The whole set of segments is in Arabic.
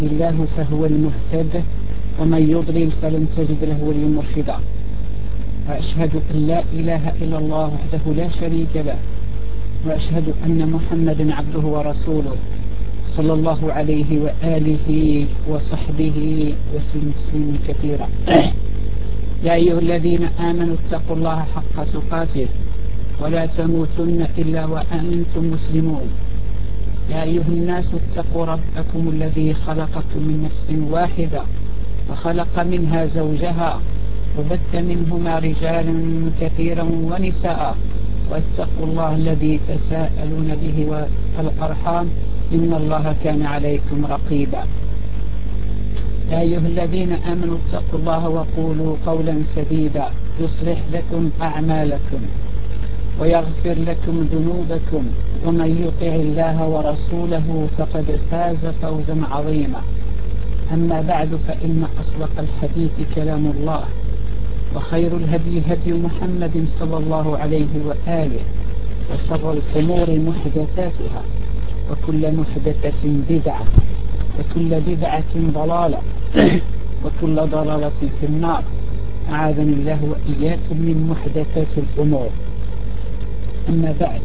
الله فهو المهتد ومن يضلل فلن تجد له وليا مرشدا. وأشهد أن لا إله إلا الله وحده لا شريك له، وأشهد أن محمدا عبده ورسوله صلى الله عليه وآله وصحبه وسلم تسليما كثيرا. يا أيها الذين آمنوا اتقوا الله حق تقاته ولا تموتن إلا وأنتم مسلمون. يا أيها الناس اتقوا ربكم الذي خلقكم من نفس واحدة وخلق منها زوجها وبث منهما رجالا كثيرا ونساء، واتقوا الله الذي تساءلون به والأرحام إن الله كان عليكم رقيبا. يا أيها الذين آمنوا اتقوا الله وقولوا قولا سديدا يصلح لكم أعمالكم ويغفر لكم ذنوبكم، ومن يطع الله ورسوله فقد فاز فوزا عظيما. أما بعد، فإن أصدق الحديث كلام الله، وخير الهدي هدي محمد صلى الله عليه وآله، وشر الأمور محدثاتها، وكل محدثة بدعة، وكل بدعة ضلالة، وكل ضلالة في النار. أعاذني الله وإياكم من محدثات الأمور. أما بعد،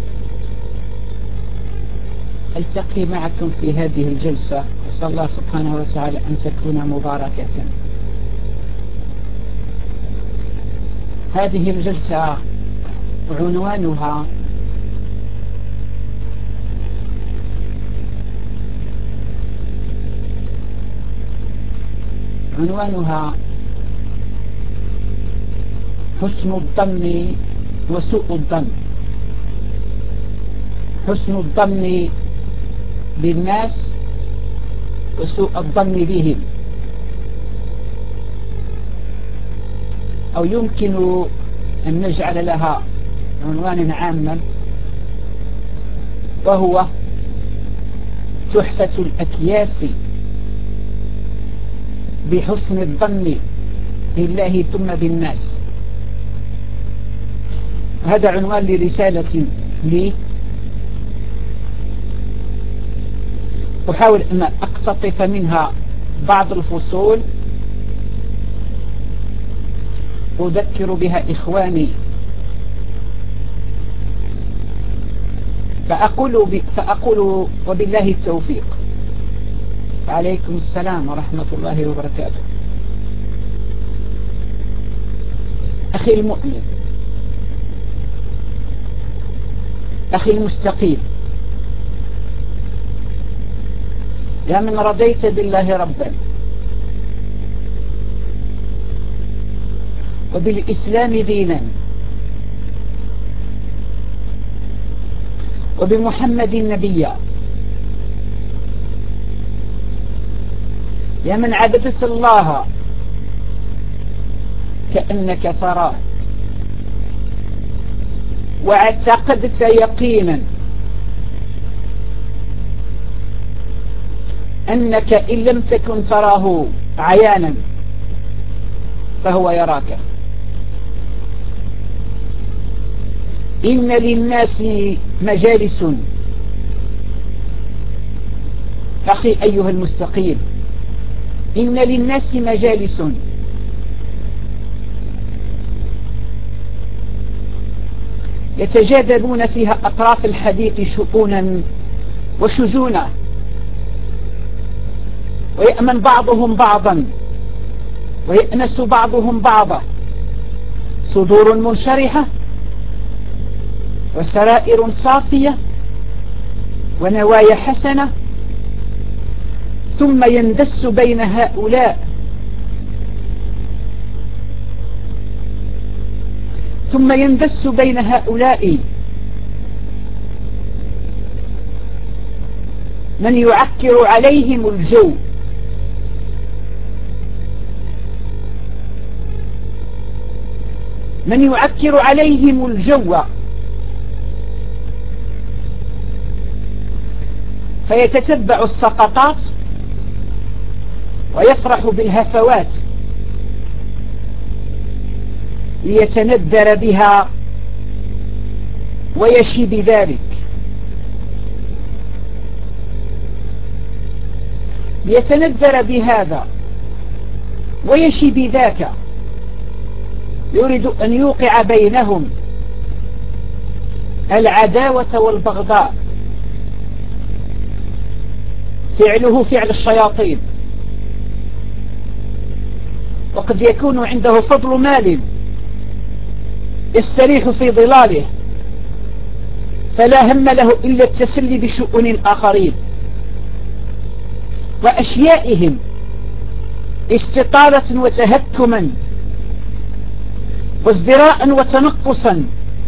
ألتقي معكم في هذه الجلسة، أسأل الله سبحانه وتعالى أن تكون مباركة. هذه الجلسة عنوانها حسن الظن وسوء الظن. حسن الظن بالناس وسوء الظن بهم، أو يمكن أن نجعل لها عنوانا عاما، وهو تحفة الأكياس بحسن الظن بالله ثم بالناس. هذا عنوان لرسالة لي أحاول أن أقتطف منها بعض الفصول أذكر بها إخواني، فأقول وبالله التوفيق. وعليكم السلام ورحمة الله وبركاته. أخي المؤمن، أخي المستقيم، يا من رضيت بالله ربا وبالإسلام دينا وبمحمد نبيا، يا من عبدت الله كأنك تراه، واعتقدت يقينا أنك إن لم تكن تراه عيانا فهو يراك. إن للناس مجالس، أخي أيها المستقيم، إن للناس مجالس يتجادلون فيها أطراف الحديث شؤونا وشجونا، ويأمن بعضهم بعضا ويأنس بعضهم بعضا، صدور منشرحة وسرائر صافية ونوايا حسنة، ثم يندس بين هؤلاء من يعكر عليهم الجو، فيتتبع السقطات ويفرح بالهفوات ليتندر بها ويشي بذلك. ليتندر بهذا ويشي بذاك، يريد أن يوقع بينهم العداوة والبغضاء. فعله فعل الشياطين، وقد يكون عنده فضل مال يستريح في ظلاله، فلا هم له إلا التسلي بشؤون الآخرين وأشيائهم استطالة وتهكما وازدراء وتنقصا،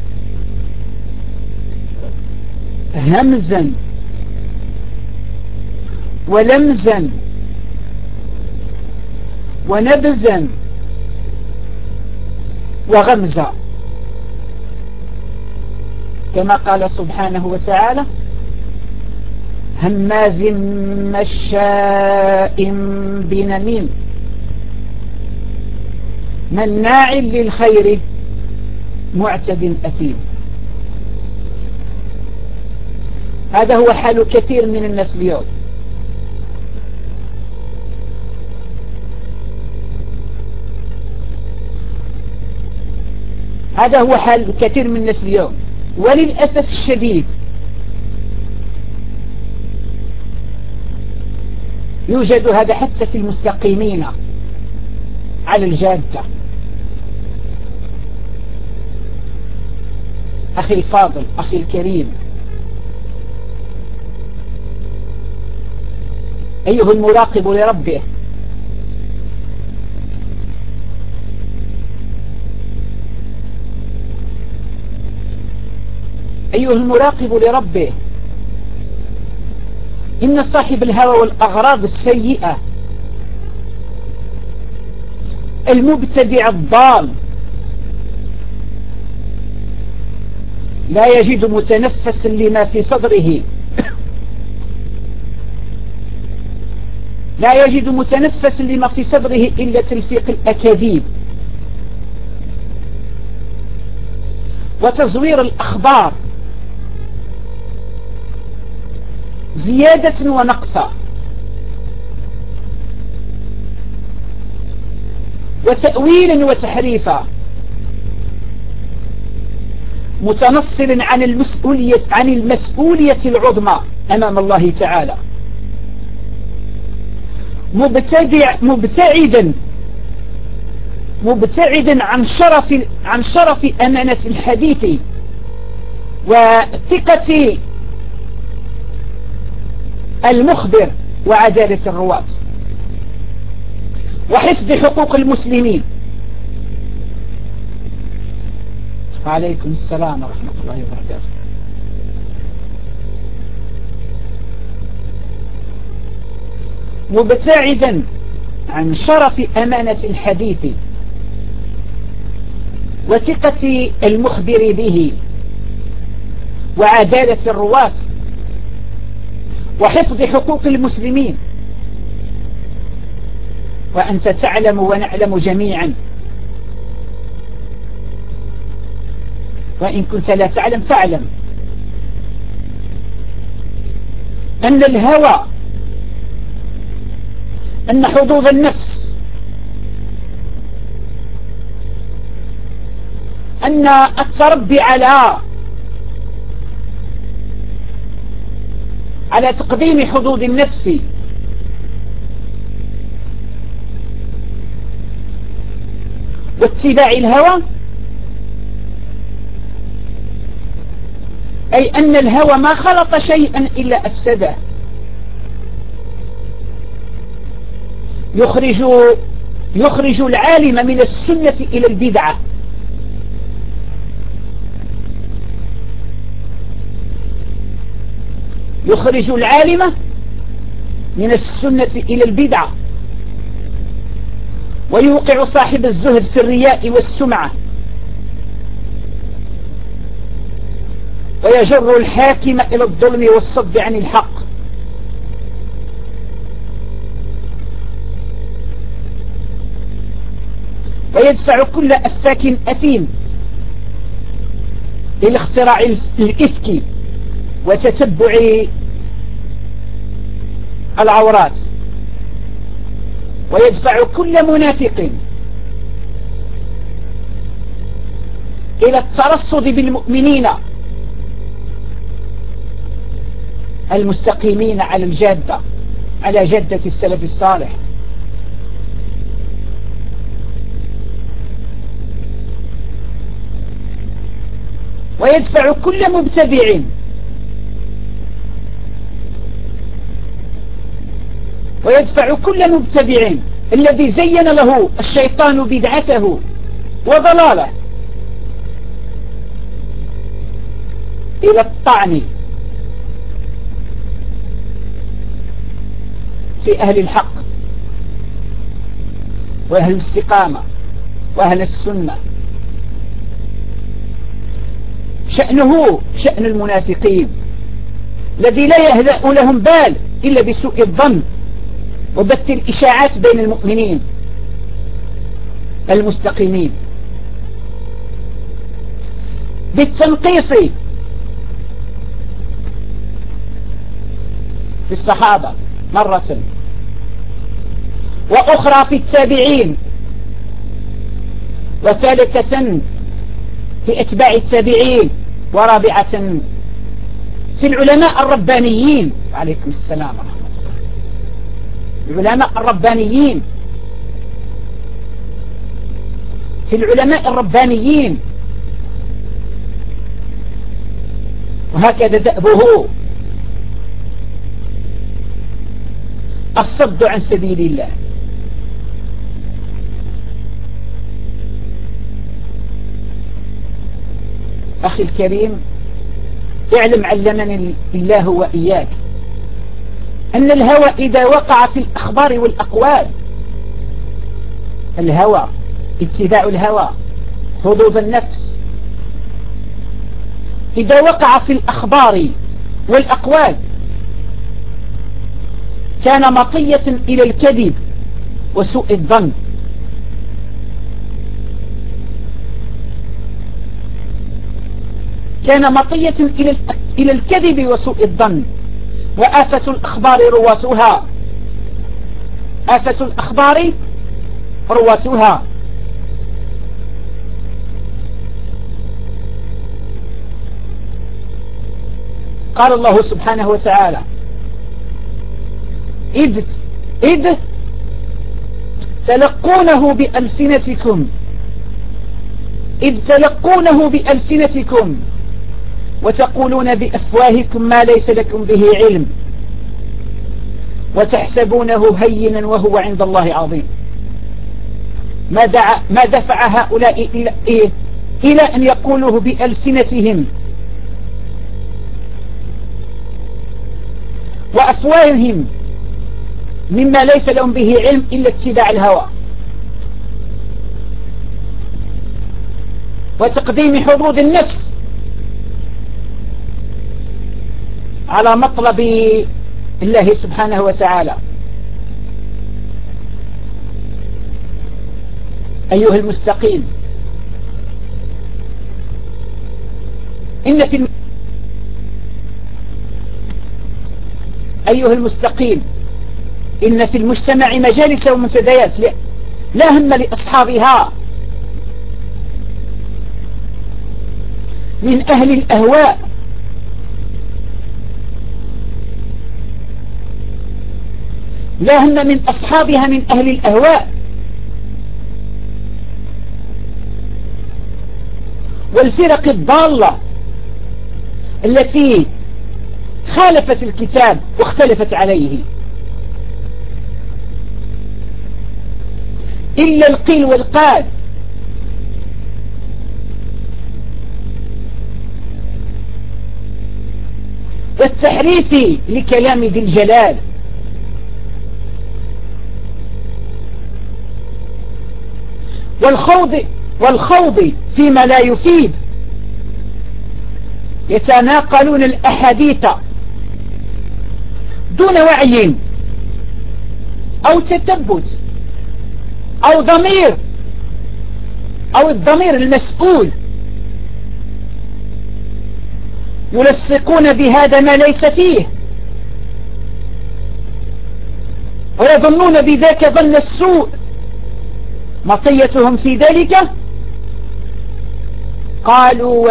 همزا ولمزا ونبزا وغمزا، كما قال سبحانه وتعالى: هماز مشاء بنميم مناع للخير معتد أثيم. هذا هو حال كثير من الناس اليوم. هذا هو حال كثير من الناس اليوم، وللأسف الشديد يوجد هذا حتى في المستقيمين على الجادة. أخي الفاضل، أخي الكريم، أيها المراقب لربه، أيها المراقب لربه، إن صاحب الهوى والأغراض السيئة المبتدع الضال لا يجد متنفسا لما في صدره، لا يجد متنفسا لما في صدره إلا تلفيق الأكاذيب وتزوير الأخبار زيادة ونقصا وتأويل وتحريفا، متنصل عن المسؤولية العظمى أمام الله تعالى، مبتعدا عن شرف أمانة الحديث وثقة المخبر وعدالة الرواة وحفظ حقوق المسلمين. وعليكم السلام ورحمة الله وبركاته. مبتعدا عن شرف أمانة الحديث وثقة المخبر به وعدالة الرواة وحفظ حقوق المسلمين. وأنت تعلم ونعلم جميعا، وإن كنت لا تعلم فاعلم، أن الهوى، أن حظوظ النفس، أن التربي على تقديم حظوظ النفس واتباع الهوى، أي أن الهوى ما خلط شيئا إلا أفسده، يخرج العالم من السنة إلى البدعة، يخرج العالم من السنة إلى البدعة، ويوقع صاحب الزهد في الرياء والسمعة، ويجر الحاكم إلى الظلم والصد عن الحق، ويدفع كل أفاك أثيم إلى اختراع الإفك وتتبع العورات ويدفع كل منافق إلى الترصد بالمؤمنين المستقيمين على الجادة، على جادة السلف الصالح. ويدفع كل مبتدع الذي زين له الشيطان بدعته وضلاله إلى الطعن في أهل الحق وأهل الاستقامة وأهل السنة. شأنه شأن المنافقين الذي لا يهدأ لهم بال إلا بسوء الظن وبث الإشاعات بين المؤمنين المستقيمين بالتنقيص في الصحابة مرة، وأخرى في التابعين، وثالثة في أتباع التابعين، ورابعة في العلماء الربانيين. عليكم السلام ورحمة الله. العلماء الربانيين، في العلماء الربانيين، وهكذا دأبه الصد عن سبيل الله. أخي الكريم، اعلم علمني الله وإياك أن الهوى إذا وقع في الأخبار والأقوال، الهوى اتباع الهوى حظوظ النفس، إذا وقع في الأخبار والأقوال كان مطية إلى الكذب وسوء الظن. كان مطية إلى الكذب وسوء الظن. وآفة الأخبار رواتها، آفة الأخبار رواتها. قال الله سبحانه وتعالى: إذ تلقونه بألسنتكم وتقولون بأفواهكم ما ليس لكم به علم وتحسبونه هينا وهو عند الله عظيم. ما دفع هؤلاء إلى أن يقولوه بألسنتهم وأفواههم مما ليس لهم به علم إلا اتباع الهوى وتقديم حظوظ النفس على مطلب الله سبحانه وتعالى. أيها المستقيم، إن في المجتمع مجالس ومنتديات لا هم لأصحابها من أهل الأهواء لا هم من أصحابها من أهل الأهواء والفرق الضالة التي خالفت الكتاب واختلفت عليه، إلا القيل والقال والتحريف لكلام ذي الجلال والخوض فيما لا يفيد. يتناقلون الأحاديث دون وعي أو تثبت أو ضمير أو الضمير المسؤول، يلصقون بهذا ما ليس فيه ويظنون بذاك ظن السوء مطيتهم في ذلك قالوا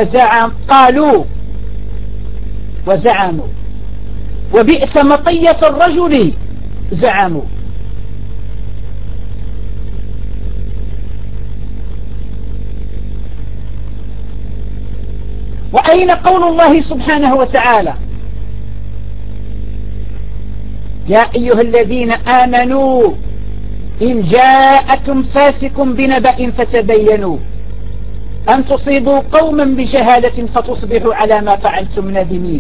وزعموا وبئس مطية الرجل زعموا. وأين قول الله سبحانه وتعالى يا أيها الذين آمنوا إن جاءكم فاسق بنبأ فتبينوا أن تصيبوا قوما بجهالة فتصبحوا على ما فعلتم نادمين.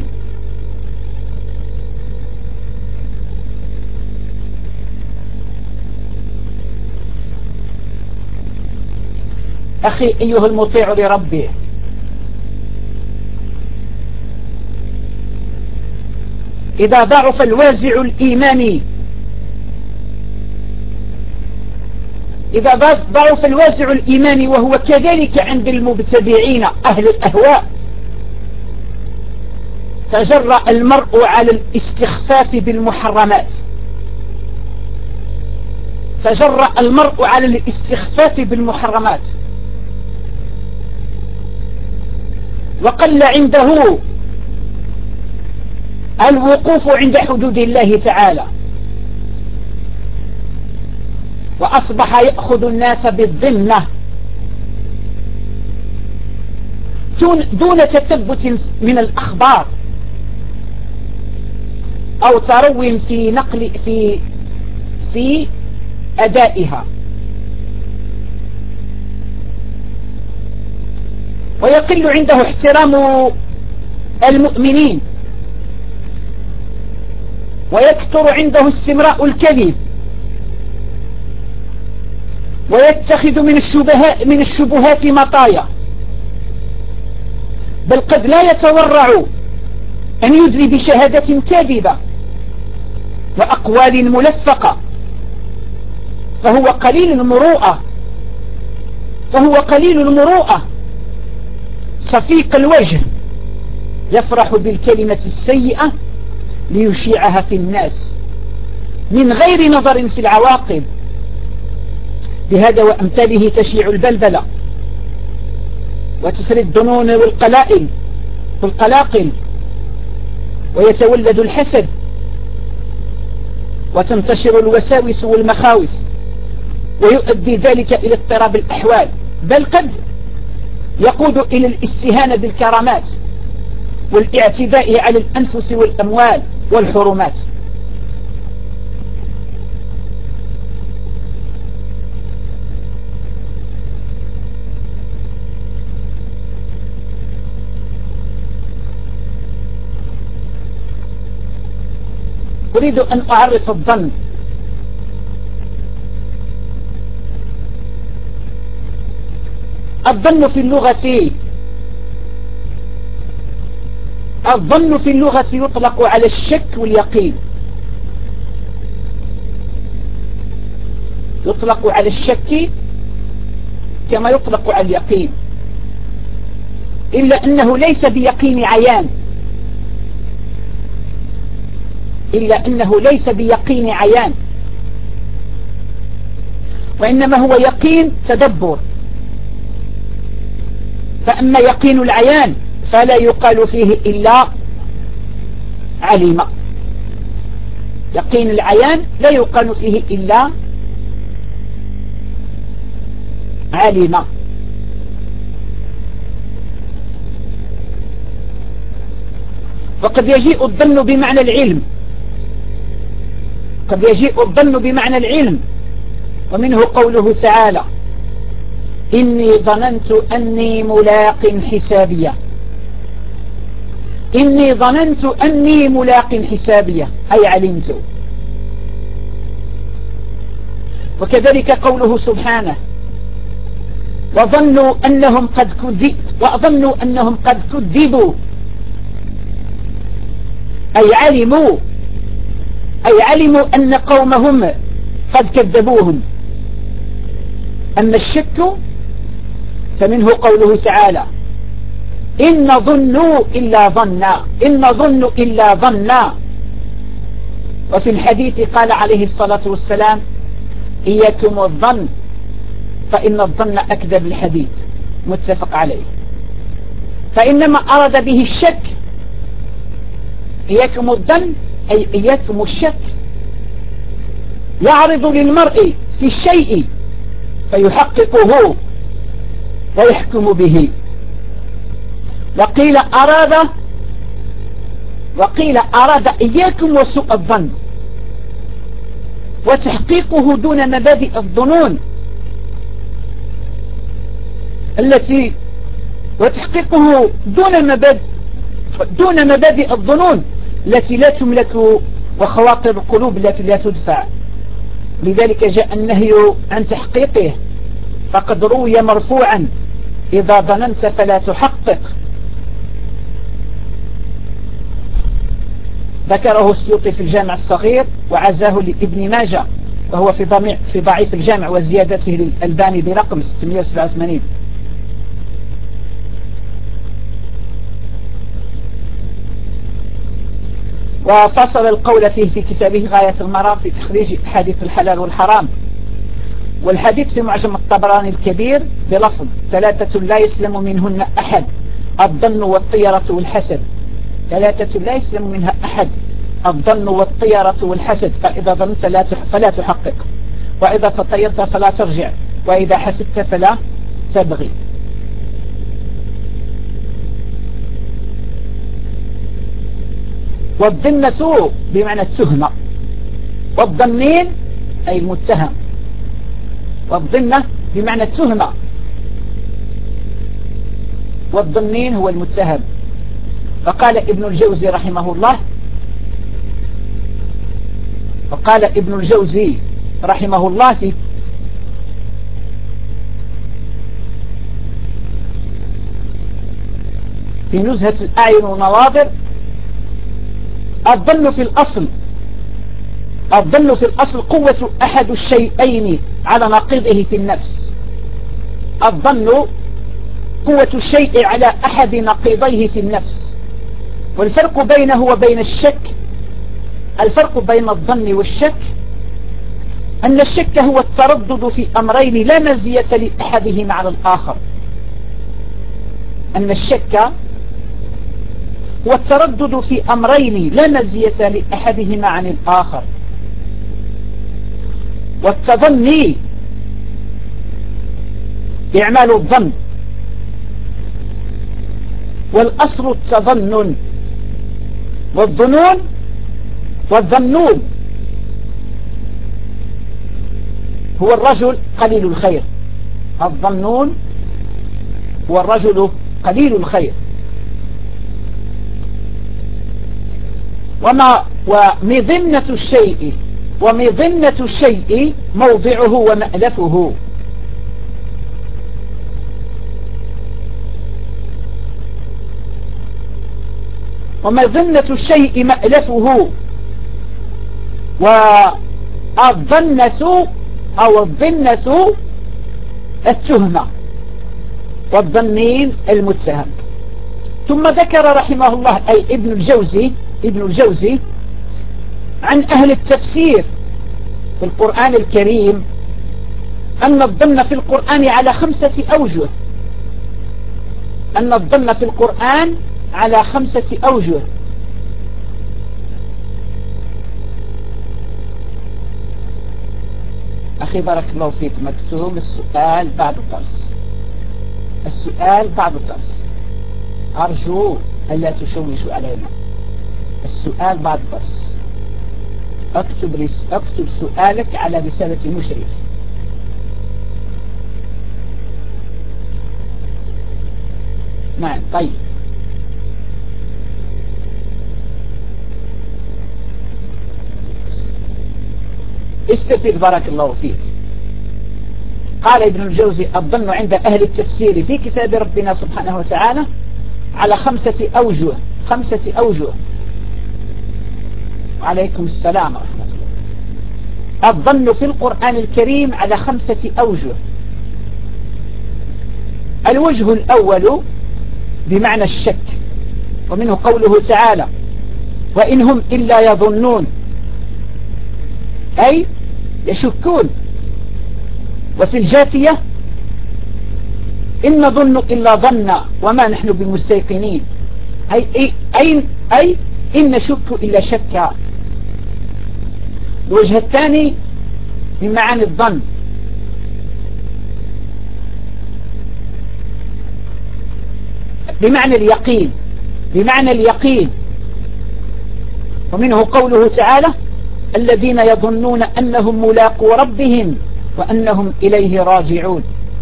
أخي أيها المطيع لربه، إذا ضعف الوازع الإيماني وهو كذلك عند المبتدعين أهل الأهواء تجرأ المرء على الاستخفاف بالمحرمات وقل عنده الوقوف عند حدود الله تعالى، وأصبح يأخذ الناس بالضمنة دون تثبت من الأخبار أو ترو في نقل في أدائها، ويقل عنده احترام المؤمنين، ويكثر عنده استمراء الكذب، ويتخذ من الشبهات مطايا، بل قد لا يتورع أن يدلي بشهادة كاذبة وأقوال ملفقة، فهو قليل المروءة صفيق الوجه، يفرح بالكلمة السيئة ليشيعها في الناس من غير نظر في العواقب. بهذا وأمثاله تشيع البلبلة وتسري الظنون والقلاقل، ويتولد الحسد، وتنتشر الوساوس والمخاوف، ويؤدي ذلك إلى اضطراب الأحوال، بل قد يقود إلى الاستهانة بالكرامات والاعتداء على الأنفس والأموال والحرمات. أريد أن أعرف الظن. الظن في اللغة يطلق على الشك واليقين، يطلق على الشك كما يطلق على اليقين، إلا أنه ليس بيقين عيان، وإنما هو يقين تدبر. فأما يقين العيان فلا يقال فيه إلا علم، يقين العيان لا يقال فيه إلا علم. وقد يجيء الظن بمعنى العلم، ومنه قوله تعالى إني ظننت أني ملاق حسابية، أي علمت. وكذلك قوله سبحانه وظنوا أنهم قد كذبوا، أي علموا أن قومهم قد كذبوهم. أما الشك فمنه قوله تعالى إن ظن إلا ظنا، وفي الحديث قال عليه الصلاة والسلام: إياكم الظن فإن الظن أكذب الحديث، متفق عليه. فإنما أراد به الشك، إياكم الظن أي إياكم الشك، يعرض للمرء في الشيء فيحققه ويحكم به. وقيل أراد إياكم وسوء الظن، وتحقيقه دون مبادئ الظنون وتحقيقه دون مبادئ الظنون التي لا تملك، وخواطر القلوب التي لا تدفع. لذلك جاء النهي عن تحقيقه، فقد روي مرفوعا: إذا ظننت فلا تحقق. ذكره السيوطي في الجامع الصغير، وعزاه لابن ماجه، وهو في ضعيف الجامع وزيادته للألباني برقم 687. وفصل القول فيه في كتابه غاية المرام في تخريج أحاديث الحلال والحرام. والحديث في معجم الطبراني الكبير بلفظ: 3 لا يسلم منهن أحد: الظن والطيرة والحسد. 3 لا يسلم منها أحد: الظن والطيرة والحسد، فإذا ظننت فلا تحقق، وإذا تطيرت فلا ترجع، وإذا حسدت فلا تبغي. والظنة بمعنى التهمة، والظنين أي المتهم. والظنة بمعنى التهمة، والظنين هو المتهم. وقال ابن الجوزي رحمه الله في نزهة الأعين والنواظر: الظن في الأصل قوة أحد الشيئين على نقيضه في النفس. الظن قوة الشيء على أحد نقيضيه في النفس. والفرق بينه وبين الشك، الفرق بين الظن والشك أن الشك هو التردد في أمرين لا مزية لأحدهما على الآخر. أن الشك هو التردد في أمرين لا مزية لأحدهما عن الآخر. والتظني إعمال الظن، والأصل التظنن، والظنون هو الرجل قليل الخير. الظنون هو الرجل قليل الخير. ومظنة الشيء موضعه ومألفه. ومظنة الشيء مألفه. والظنة أو الظنة التهمة، والظنين المتهم. ثم ذكر رحمه الله أي ابن الجوزي عن أهل التفسير في القرآن الكريم أن الظن في القرآن على 5 أوجه. أن الظن في القرآن على 5 أوجه. أخي بارك الله فيك، مكتوب السؤال بعد الدرس. السؤال بعد الدرس، أرجو ألا تشوشوا علينا. السؤال بعد الدرس. اكتب سؤالك على رسالة مشرف. نعم طيب. استفيد بارك الله فيك. قال ابن الجوزي: الظن عند أهل التفسير في كتاب ربنا سبحانه وتعالى على 5 أوجه. 5 أوجه. وعليكم السلام ورحمة الله. الظن في القرآن الكريم على 5 أوجه. الوجه الأول بمعنى الشك، ومنه قوله تعالى: وإن هم إلا يظنون. أي يشكون. وفي الجاثية إن نظن إلا ظنا وما نحن بمستيقنين، أي إن نشك إلا شكا. الوجه الثاني من معاني الظن بمعنى اليقين، بمعنى اليقين. ومنه قوله تعالى الذين يظنون أنهم ملاقو ربهم وأنهم إليه راجعون.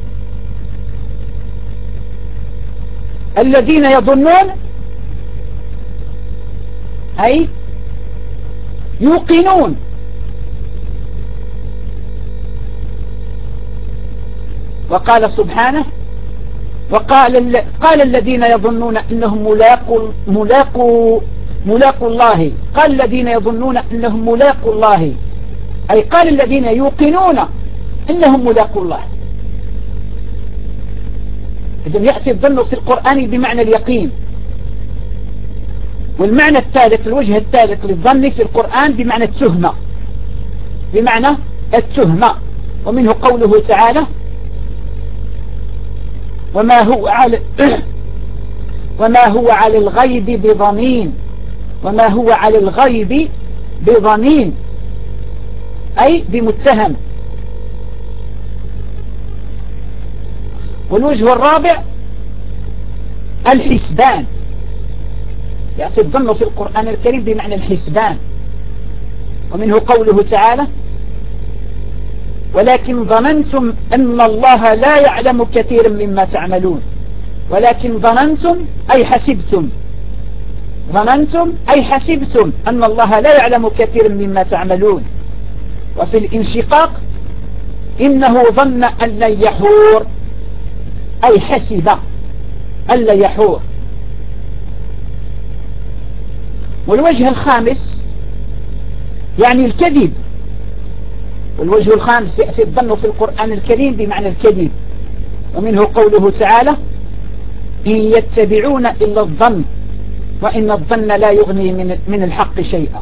الذين يظنون أي يوقنون. وقال سبحانه قال الذين يظنون أنهم ملاقو الله، قال الذين يظنون أنهم ملاقو الله، أي قال الذين يوقنون أنهم ملاقو الله. إذن يأتي الظن في القرآن بمعنى اليقين. والمعنى الثالث، الوجه الثالث للظن في القرآن بمعنى التهمة، بمعنى التهمة. ومنه قوله تعالى وما هو على الغيب بضنين، وما هو على الغيب بضنين أي بمتهم. والوجه الرابع الحسبان، يأتي الظن في القرآن الكريم بمعنى الحسبان. ومنه قوله تعالى ولكن ظننتم أن الله لا يعلم كثيرا مما تعملون. ولكن ظننتم أي حسبتم، ظننتم أي حسبتم أن الله لا يعلم كثيرا مما تعملون. وفي الانشقاق إنه ظن أن لن يحور، أي حسب أن لن يحور. والوجه الخامس يعني الكذب. والوجه الخامس يأتي الظن في القرآن الكريم بمعنى الكذب. ومنه قوله تعالى إن يتبعون إلا الظن وإن الظن لا يغني من الحق شيئا،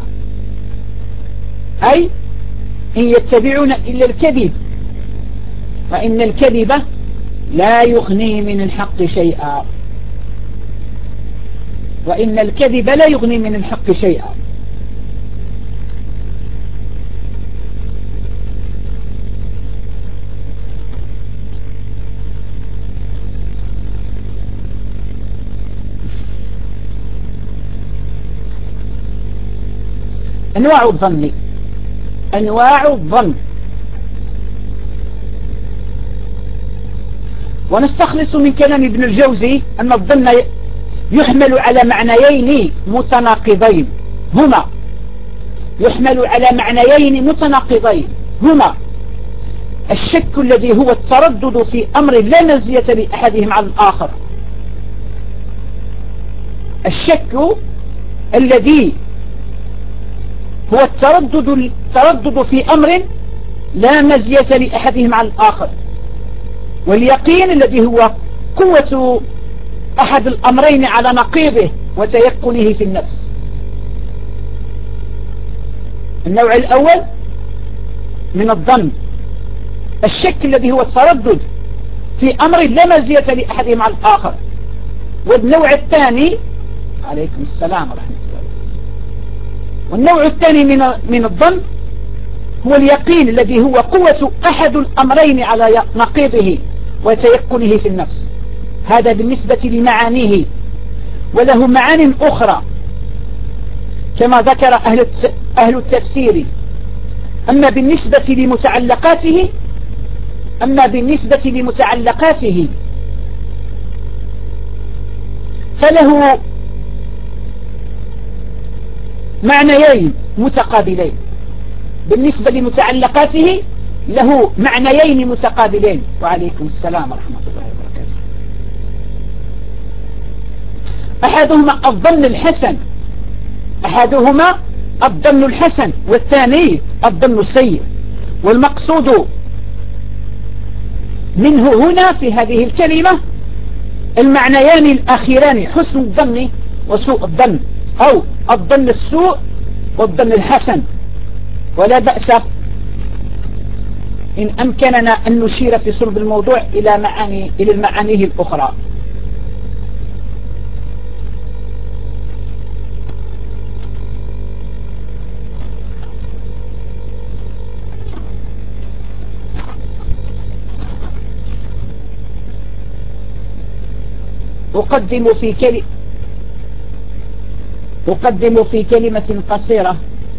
أي إن يتبعون إلا الكذب وإن الكذب لا يغني من الحق شيئا، وإن الكذب لا يغني من الحق شيئا. أنواع الظن، أنواع الظن. ونستخلص من كلام ابن الجوزي أن الظن يحمل على معنيين متناقضين، هما يحمل على معنيين متناقضين هما الشك الذي هو التردد في أمر لا مزية لأحدهم على الآخر. الشك الذي هو التردد في أمر لا مزية لأحدهم على الآخر. واليقين الذي هو قوة أحد الأمرين على نقيضه وتيقنه في النفس. النوع الأول من الظن الشك الذي هو التردد في أمر لا مزية لأحدهم على الآخر. والنوع الثاني عليكم السلام ورحمة الله. والنوع الثاني من الظن هو اليقين الذي هو قوة أحد الأمرين على نقيضه وتيقنه في النفس. هذا بالنسبة لمعانيه، وله معان أخرى كما ذكر أهل التفسير. أما بالنسبة لمتعلقاته فله معنيين متقابلين. بالنسبة لمتعلقاته له معنيين متقابلين. وعليكم السلام ورحمة الله وبركاته. أحدهما الظن الحسن والثاني الظن السيء. والمقصود منه هنا في هذه الكلمة المعنيان الأخيران، حسن الظن وسوء الظن، أو الظن السوء والظن الحسن. ولا بأس إن أمكننا أن نشير في صلب الموضوع إلى المعانيه الأخرى. أقدم في كلمة قصيرة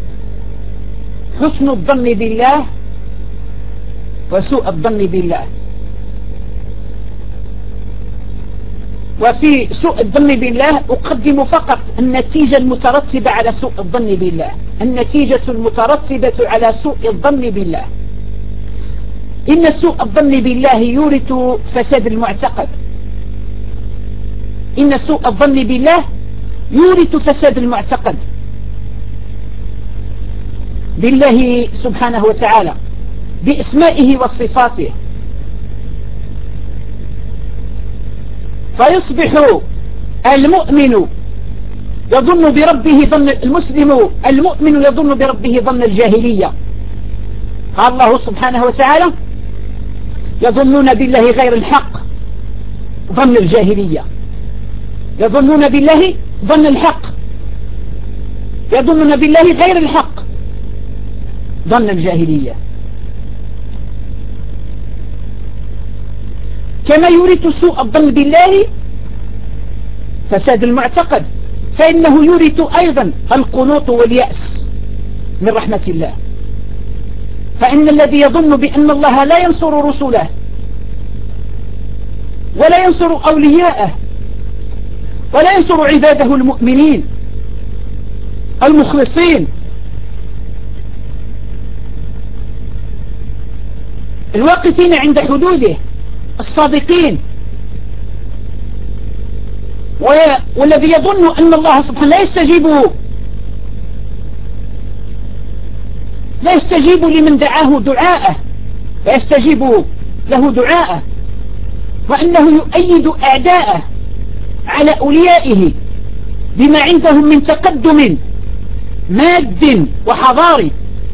حسن الظن بالله وسوء الظن بالله. وفي سوء الظن بالله أقدم فقط النتيجة المترتبة على سوء الظن بالله، النتيجة المترتبة على سوء الظن بالله. إن سوء الظن بالله يورث فساد المعتقد، إن سوء الظن بالله يورث فساد المعتقد بالله سبحانه وتعالى بأسمائه وصفاته، فيصبح المؤمن يظن بربه ظن المؤمن يظن بربه ظن الجاهلية. قال الله سبحانه وتعالى: يظنون بالله غير الحق ظن الجاهلية. يظنون بالله ظن الحق، يظنون بالله غير الحق ظن الجاهلية. كما يورث سوء الظن بالله فساد المعتقد، فإنه يورث أيضا القنوط واليأس من رحمة الله. فإن الذي يظن بأن الله لا ينصر رسله ولا ينصر أولياءه ولا ينصر عباده المؤمنين المخلصين الواقفين عند حدوده الصادقين، والذي يظن أن الله سبحانه لا يستجيب لمن دعاه دعاءه، لا يستجيب له دعاءه، وأنه يؤيد أعداءه على أوليائه بما عندهم من تقدم ماد وحضاري،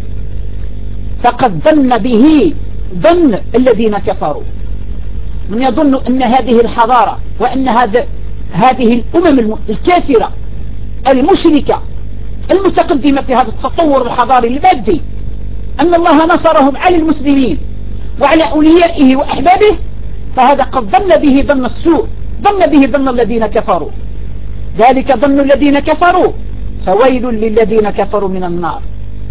فقد ظن به ظن الذين كفروا. من يظن أن هذه الحضارة وأن هذه الأمم الكافرة المشركة المتقدمة في هذا التطور الحضاري المادي أن الله نصرهم على المسلمين وعلى أوليائه وأحبابه، فهذا قد ظن به ظن السوء، ظن به ظن الذين كفروا. ذلك ظن الذين كفروا، فويل للذين كفروا من النار،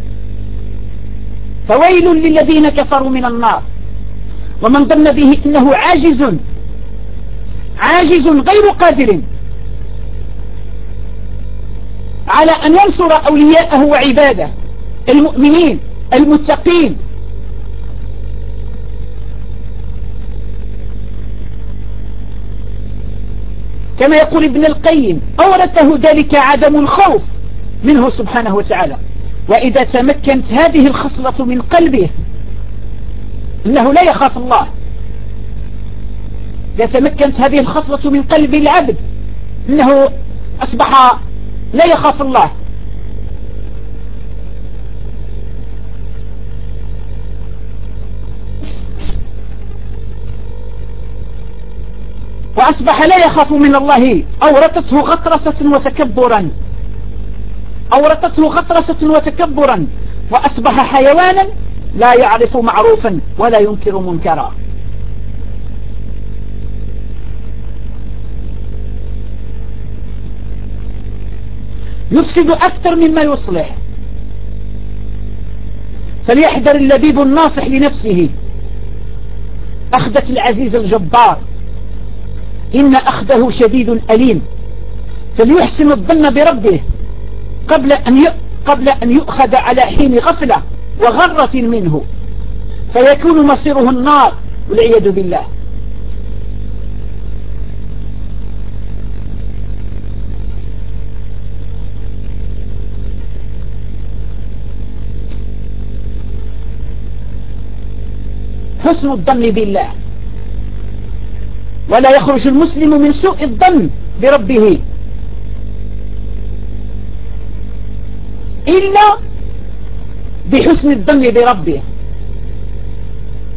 فويل للذين كفروا من النار. ومن ظن به إنه عاجز غير قادر على أن ينصر أولياءه وعباده المؤمنين المتقين، كما يقول ابن القيم: أورثه ذلك عدم الخوف منه سبحانه وتعالى. وإذا تمكنت هذه الخصلة من قلبه إنه لا يخاف الله، إذا تمكنت هذه الخصلة من قلب العبد إنه أصبح لا يخاف الله، وأصبح لا يخاف من الله، أورثته غطرسة وتكبرا، وأصبح حيوانا لا يعرف معروفا ولا ينكر منكرا. يفسد أكثر مما يصلح، فليحذر اللبيب الناصح لنفسه أخذة العزيز الجبار، إن أخذه شديد أليم، فليحسن الظن بربه قبل أن يؤخذ على حين غفلة وغرة منه، فيكون مصيره النار والعياذ بالله. حسن الظن بالله، ولا يخرج المسلم من سوء الظن بربه إلا بحسن الظن بربه.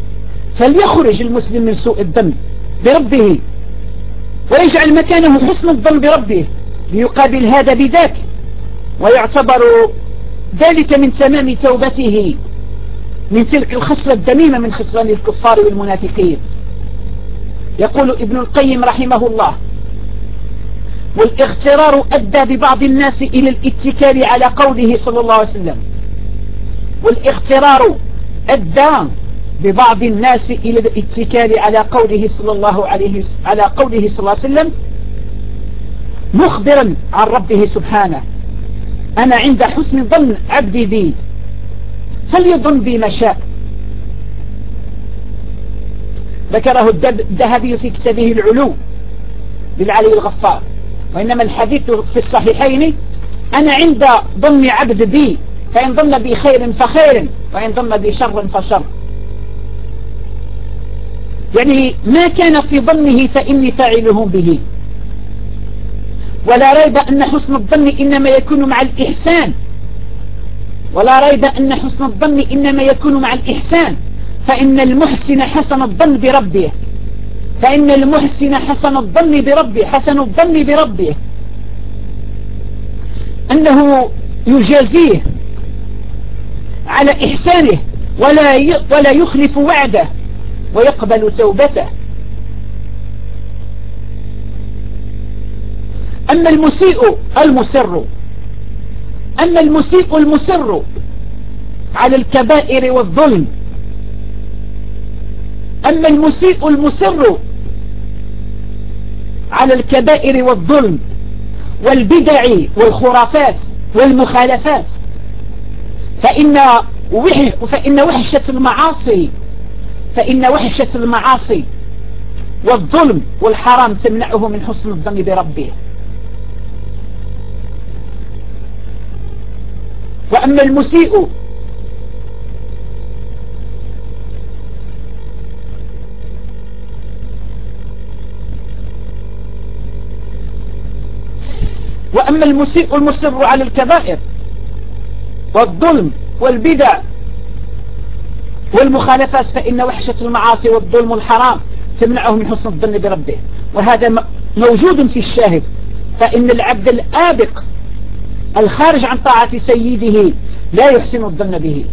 فليخرج المسلم من سوء الظن بربه ويجعل مكانه حسن الظن بربه ليقابل هذا بذاك، ويعتبر ذلك من تمام توبته من تلك الخصلة الذميمة من خصلان الكفار والمنافقين. يقول ابن القيم رحمه الله: والاغترار أدى ببعض الناس إلى الاتكال على قوله صلى الله عليه وسلم. والاغترار أدى ببعض الناس إلى الاتكال على قوله صلى الله عليه وسلم، مخبرا عن ربه سبحانه: أنا عند حسن ظن عبدي بي فليظن بي ما شاء. ذكره الذهبي في كتابه العلو للعلي الغفار. وإنما الحديث في الصحيحين: أنا عند ظن عبد بي فإن ظن بي خير فخير وإن ظن بي شر فشر. يعني ما كان في ظنه فإني فاعله به. ولا ريب أن حسن الظن إنما يكون مع الإحسان، ولا ريب أن حسن الظن إنما يكون مع الإحسان، فإن المحسن حسن الظن بربه، فإن المحسن حسن الظن بربه أنه يجازيه على إحسانه ولا يخلف وعده ويقبل توبته. أما المسيء المصر على الكبائر والظلم، أما المسيء المصر على الكبائر والظلم والبدع والخرافات والمخالفات، فإن وحشة المعاصي والظلم والحرام تمنعه من حسن الظن بربه. وأما المسيء المصر على الكبائر والظلم والبدع والمخالفات، فإن وحشة المعاصي والظلم والحرام تمنعه من حسن الظن بربه. وهذا موجود في الشاهد، فإن العبد الآبق الخارج عن طاعة سيده لا يحسن الظن به.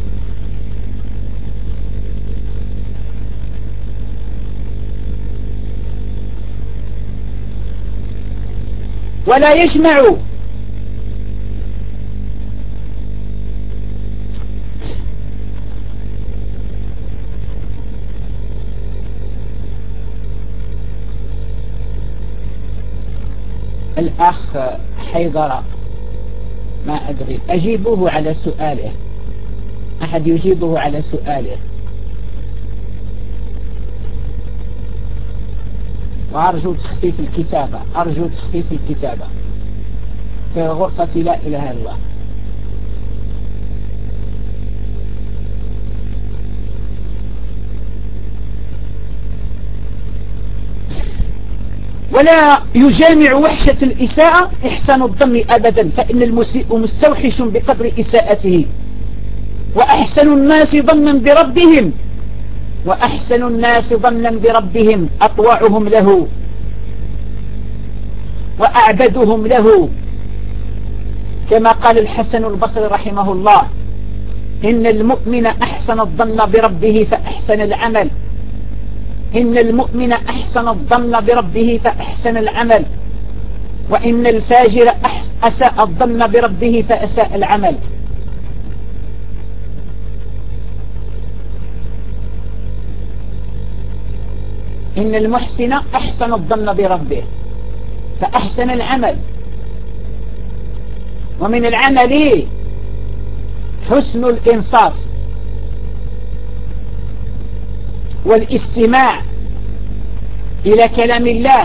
ولا يجمع الأخ حيدر، ما أدري، أجيبه على سؤاله، أحد يجيبه على سؤاله. وأرجو تخفيف الكتابة في غرفة لا إله إلا الله. ولا يجامع وحشة الإساءة إحسان الظن أبدا، فإن المسيء مستوحش بقدر إساءته. وأحسن الناس ظنا بربهم أطوعهم له وأعبدهم له، كما قال الحسن البصري رحمه الله: إن المؤمن أحسن الظن بربه فأحسن العمل، إن المؤمن أحسن الظن بربه فأحسن العمل، وإن الفاجر أساء الظن بربه فأساء العمل. إن المحسن أحسن الظن بربه فأحسن العمل، ومن العمل حسن الإنصات والاستماع إلى كلام الله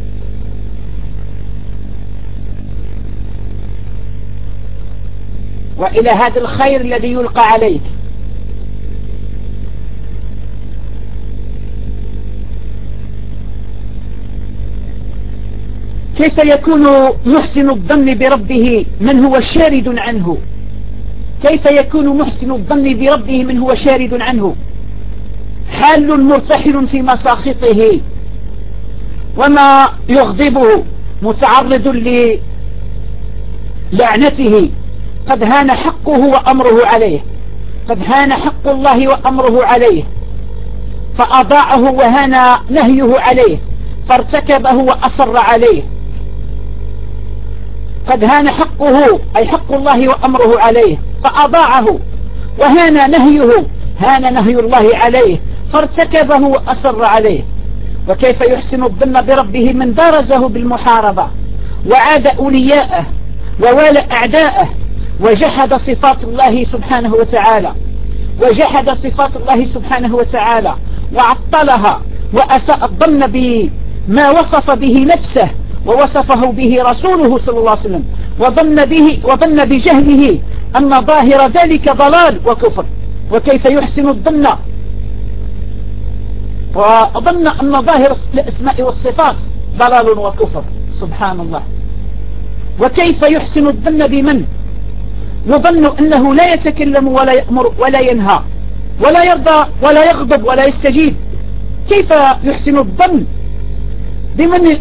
وإلى هذا الخير الذي يلقى عليك. كيف يكون محسن الظن بربه من هو شارد عنه؟ كيف يكون محسن الظن بربه من هو شارد عنه؟ حال مرتحل في مساخطه وما يغضبه، متعرض للعنته. قد هان حقه وأمره عليه، قد هان حق الله وأمره عليه فأضاعه، وهان نهيه عليه فارتكبه وأصر عليه. قد هان حقه أي حق الله وأمره عليه فأضاعه، وهان نهيه، هان نهي الله عليه فارتكبه وأصر عليه. وكيف يحسن الظن بربه من بارزه بالمحاربة وعاد أولياءه ووالى أعداءه، وجحد صفات الله سبحانه وتعالى، وجحد صفات الله سبحانه وتعالى وعطلها، وأساء الظن بما وصف به نفسه ووصفه به رسوله صلى الله عليه وسلم، وظن بجهله أن ظاهر ذلك ضلال وكفر. وكيف يحسن الظن وظن أن ظاهر الأسماء والصفات ضلال وكفر، سبحان الله. وكيف يحسن الظن بمن يظن أنه لا يتكلم ولا يأمر ولا ينهى ولا يرضى ولا يغضب ولا يستجيب؟ كيف يحسن الظن بمن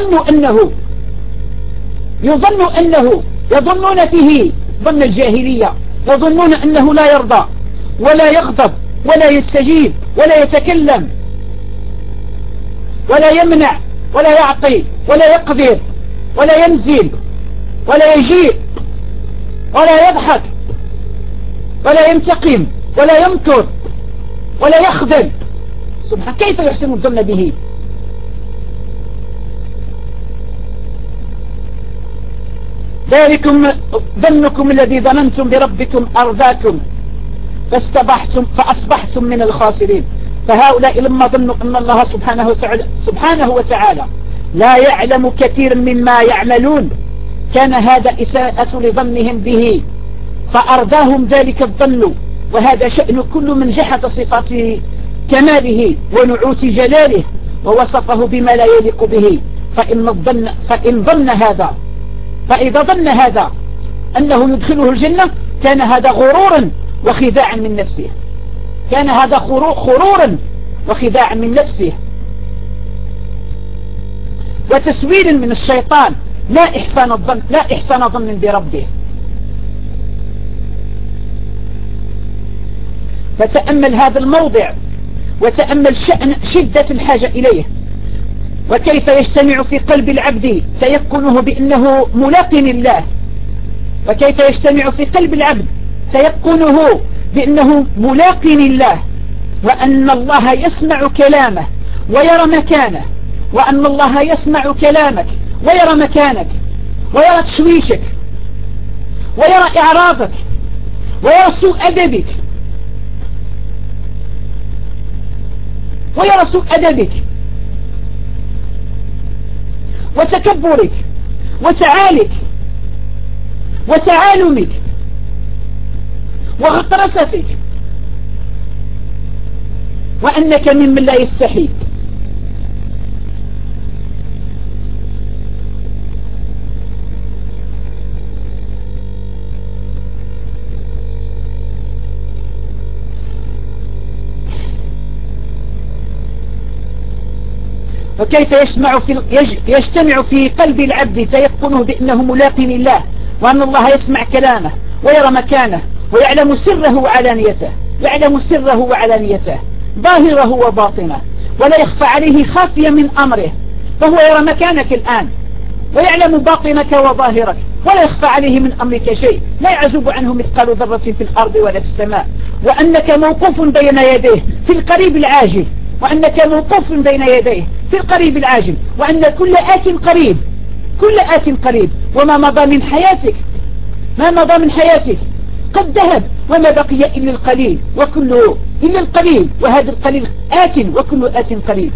يظنون فيه ظن الجاهلية، يظنون أنه لا يرضى ولا يغضب ولا يستجيب ولا يتكلم ولا يمنع ولا يعطي ولا يقدر ولا ينزل ولا يجيء ولا يضحك ولا ينتقم ولا يمكر ولا يخذل. سبحان، كيف يحسن الظن به؟ ذلكم ظنكم الذي ظننتم بربكم أرداكم فأصبحتم من الخاسرين. فهؤلاء لما ظنوا أن الله سبحانه وتعالى لا يعلم كثير مما يعملون، كان هذا إساءة لظنهم به فأرداهم ذلك الظن. وهذا شأن كل من جحد صفات كماله ونعوت جلاله ووصفه بما لا يليق به. فإذا ظن هذا أنه يدخله الجنة كان هذا غرورا وخداعا من نفسه، كان هذا غرورا وخداعا من نفسه وتسويل من الشيطان، لا إحسان ظن بربه. فتأمل هذا الموضع وتأمل شدة الحاجة إليه، وكيف يجتمع في قلب العبد تيقنه بأنه ملاق لله، وكيف يجتمع في قلب العبد تيقنه بأنه ملاق لله، وأن الله يسمع كلامه ويرى مكانه، وأن الله يسمع كلامك ويرى مكانك ويرى تشويشك ويرى إعراضك ويرى سوء أدبك وتكبرك وتعالك وتعالمك وغطرستك، وأنك ممن لا يستحي. وكيف يجتمع في قلب العبد تيقنه بأنه ملاق لله، وأن الله يسمع كلامه ويرى مكانه ويعلم سره وعلانيته ظاهره وباطنه، ولا يخفى عليه خافية من أمره، فهو يرى مكانك الآن ويعلم باطنك وظاهرك، ولا يخفى عليه من أمرك شيء، لا يعزب عنه مثقال ذرة في الأرض ولا في السماء، وأنك موقوف بين يديه في القريب العاجل، وأن كل آت قريب، وما مضى من حياتك قد ذهب، وما بقي إلا القليل وهذا القليل آت، وكل آت قريب.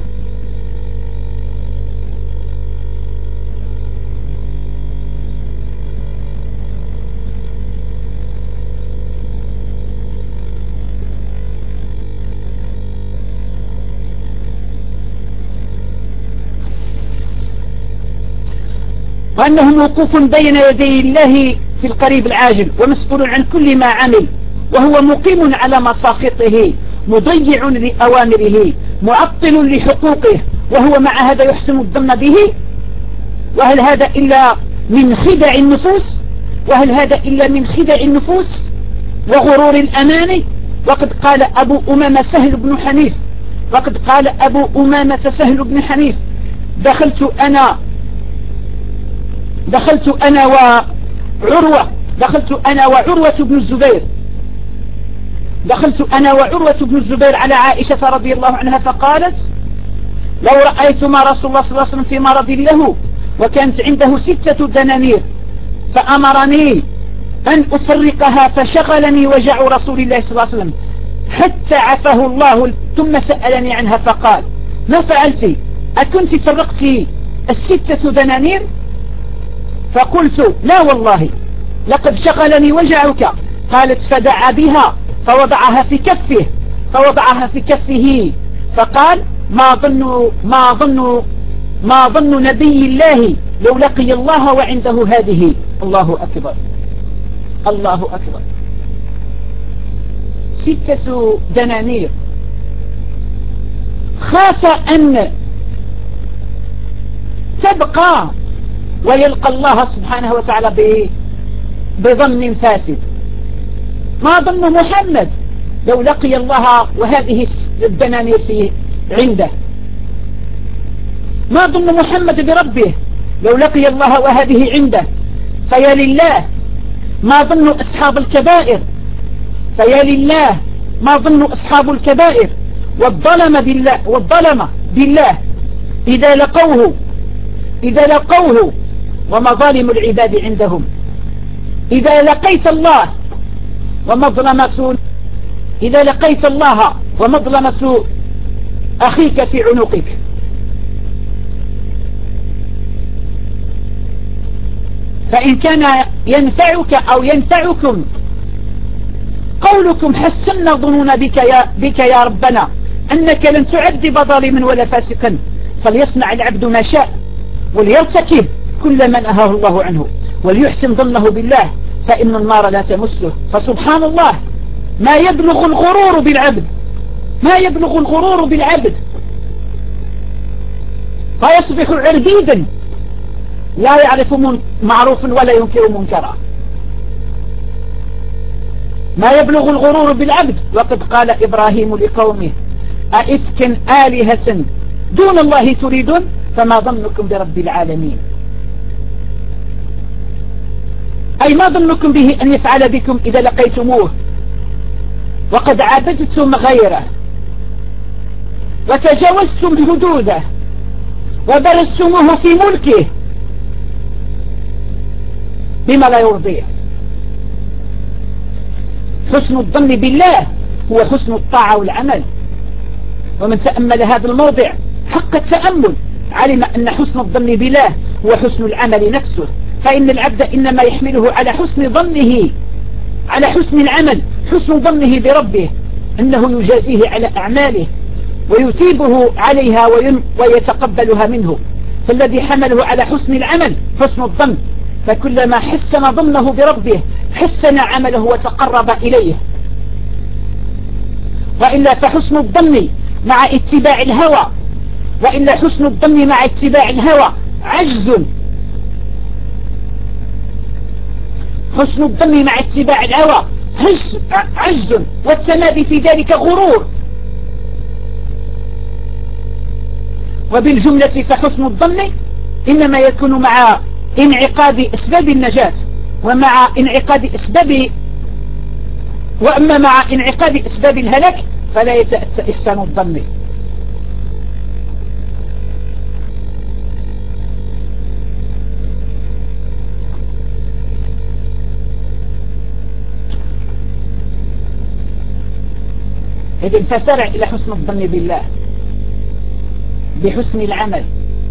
وأنه موقوف بين يدي الله في القريب العاجل، ومسؤول عن كل ما عمل، وهو مقيم على مساخطه مضيع لأوامره معطل لحقوقه، وهو مع هذا يحسن الظن به؟ وهل هذا إلا من خدع النفوس؟ وهل هذا إلا من خدع النفوس وغرور الأماني؟ وقد قال أبو أمامة سهل بن حنيف، وقد قال أبو أمامة سهل بن حنيف: دخلت أنا وعروة بن الزبير على عائشة رضي الله عنها فقالت: لو رأيتما رسول الله صلى الله عليه وسلم في مرض له وكانت عنده 6 دنانير فأمرني أن أفرقها فشغلني وجع رسول الله صلى الله عليه وسلم حتى عفاه الله، ثم سألني عنها فقال: ما فعلت؟ أكنت فرقت 6 دنانير؟ فقلت: لا والله، لقد شغلني وجعك. قالت: فدعا بها فوضعها في كفه فقال: ما ظن نبي الله لو لقي الله وعنده هذه. الله أكبر، الله أكبر. 6 دنانير، خاف أن تبقى ويلقى الله سبحانه وتعالى بظن فاسد. ما ظن محمد لو لقي الله وهذه الدنانير عنده؟ ما ظن محمد بربه لو لقي الله وهذه عنده؟ فيا لله ما ظن أصحاب الكبائر، فيا لله ما ظن أصحاب الكبائر والظلم بالله إذا لقوه ومظالم العباد عندهم. إذا لقيت الله ومظلمة أخيك في عنقك، فإن كان ينفعك أو ينفعكم قولكم حسنا ظنون بك يا ربنا أنك لن تعذب ظالما ولا فاسقا، فليصنع العبد ما شاء وليرتكب كل ما نهاه الله عنه وليحسن ظنه بالله فإن النار لا تمسه. فسبحان الله ما يبلغ الغرور بالعبد فيصبح عربيدا لا يعرف معروفا ولا ينكر منكرا. ما يبلغ الغرور بالعبد. وقد قال إبراهيم لقومه: أئفك آلهة دون الله تريدون فما ظنكم برب العالمين. أي ما ظنكم به أن يفعل بكم إذا لقيتموه وقد عبدتم غيره وتجاوزتم حدوده وبرزتموه في ملكه بما لا يرضيه. حسن الظن بالله هو حسن الطاعة والعمل. ومن تأمل هذا الموضع حق التأمل علم أن حسن الظن بالله هو حسن العمل نفسه، فإن العبد إنما يحمله على حسن ظنه، على حسن العمل، حسن ظنه بربه أنه يجازيه على أعماله ويثيبه عليها ويتقبلها منه. فالذي حمله على حسن العمل حسن الظن، فكلما حسن ظنه بربه حسن عمله وتقرب إليه. وإلا فحسن الظن مع اتباع الهوى، وإلا حسن الظن مع اتباع الهوى عجز. حسن الظن مع اتباع الهوى عجز، والتمادي في ذلك غرور. وبالجملة فحسن الظن إنما يكون مع انعقاد أسباب النجاة ومع انعقاد وأما مع انعقاد أسباب الهلاك فلا يتأتى إحسان الظن. إذن فسرع إلى حسن الظن بالله بحسن العمل.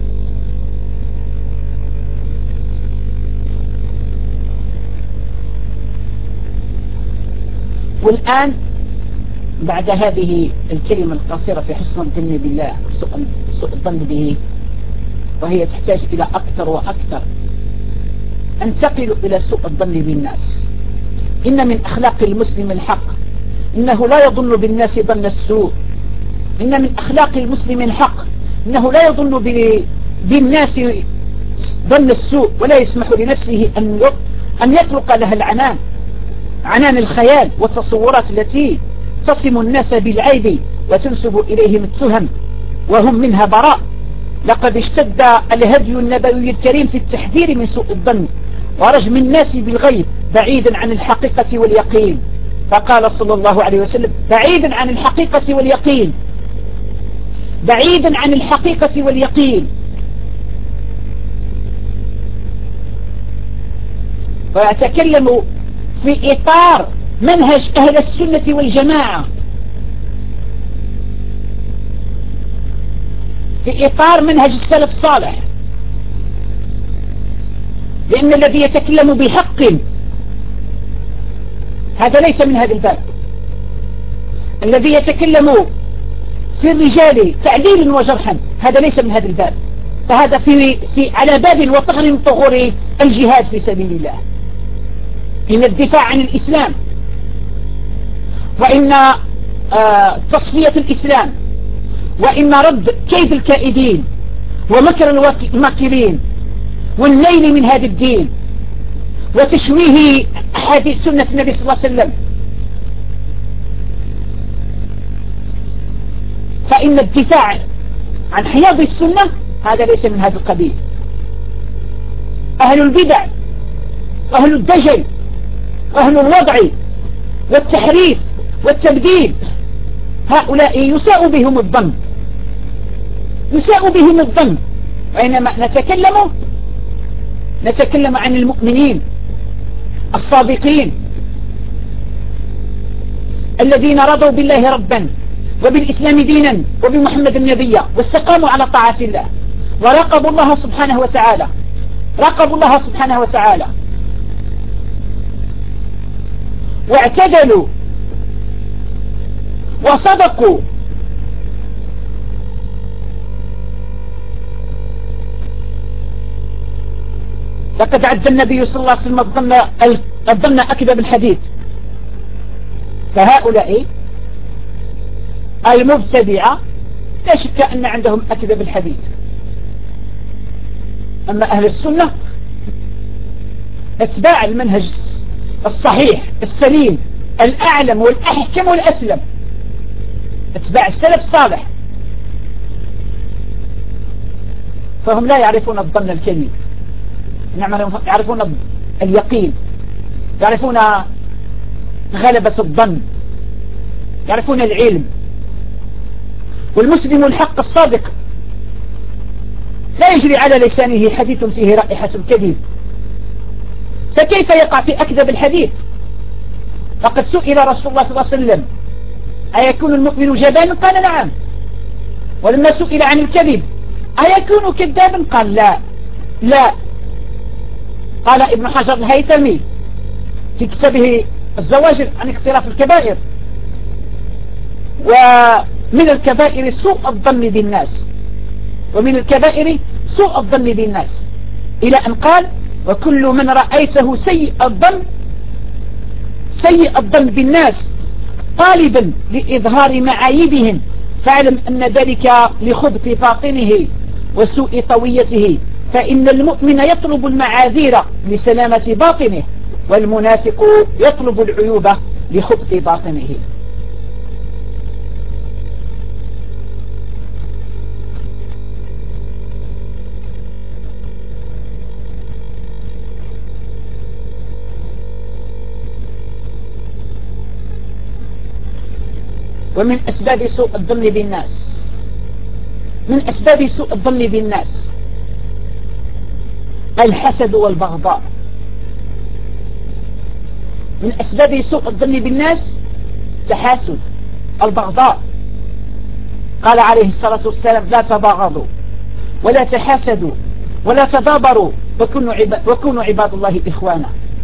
والآن بعد هذه الكلمة القصيرة في حسن الظن بالله سوء الظن به، وهي تحتاج إلى أكثر وأكثر، انتقل إلى سوء الظن بالناس. إن من أخلاق المسلم الحق إنه لا يظن بالناس ظن السوء. إن من أخلاق المسلم الحق إنه لا يظن بالناس ظن السوء، ولا يسمح لنفسه أن يطلق لها العنان، عنان الخيال والتصورات التي تصم الناس بالعيب وتنسب إليهم التهم وهم منها براء. لقد اشتد الهدي النبوي الكريم في التحذير من سوء الظن ورجم الناس بالغيب بعيدا عن الحقيقة واليقين. فقال صلى الله عليه وسلم: بعيدا عن الحقيقة واليقين، بعيدا عن الحقيقة واليقين. وأتكلم في إطار منهج أهل السنة والجماعة، في إطار منهج السلف الصالح، لأن الذي يتكلم بحق هذا ليس من هذا الباب. الذي يتكلم في الرجال تعديل وجرحا هذا ليس من هذا الباب، فهذا في على باب وطغر من طغور الجهاد في سبيل الله، إن الدفاع عن الإسلام، وإن تصفية الإسلام، وإن رد كيد الكائدين ومكر الماكرين والنيل من هذا الدين وتشويه أحاديث سنة النبي صلى الله عليه وسلم. فإن الدفاع عن حياض السنة هذا ليس من هذا القبيل. أهل البدع وأهل الدجل وأهل الوضع والتحريف والتبديل هؤلاء يساء بهم الظن، يساء بهم الظن. وإنما نتكلم عن المؤمنين الصادقين الذين رضوا بالله ربا وبالإسلام دينا وبمحمد نبيا، واستقاموا على طاعة الله وراقبوا الله سبحانه وتعالى، راقبوا الله سبحانه وتعالى واعتدلوا وصدقوا. لقد عد النبي صلى الله عليه وسلم الظن أكذب الحديث. فهؤلاء المبتدعة لا شك أن عندهم أكذب الحديث. أما أهل السنة اتباع المنهج الصحيح السليم الأعلم والأحكم والأسلم، اتباع السلف الصالح، فهم لا يعرفون الظن الكذب، يعرفون اليقين، يعرفون غلبة الظن، يعرفون العلم. والمسلم الحق الصادق لا يجري على لسانه حديث فيه رائحة الكذب، فكيف يقع في أكذب الحديث؟ فقد سئل رسول الله صلى الله عليه وسلم: أيكون المؤمن جبانا؟ قال: نعم. ولما سئل عن الكذب: أيكون كذابا؟ قال: لا. قال ابن حجر الهيثمي في كتابه الزواجر عن اقتراف الكبائر: ومن الكبائر سوء الظن بالناس، ومن الكبائر سوء الظن بالناس، إلى أن قال: وكل من رأيته سيء الظن بالناس طالبا لإظهار معايبهم فاعلم أن ذلك لخبث باطنه وسوء طويته، فإن المؤمن يطلب المعاذير لسلامة باطنه، والمنافق يطلب العيوب لخبث باطنه. ومن أسباب سوء الظن بالناس، من أسباب سوء الظن بالناس الحسد والبغضاء. من أسباب سوء الظن بالناس تحاسد، البغضاء. قال عليه الصلاة والسلام: لا تباغضوا ولا تحاسدوا ولا تدابروا وكونوا عباد الله إخوانا.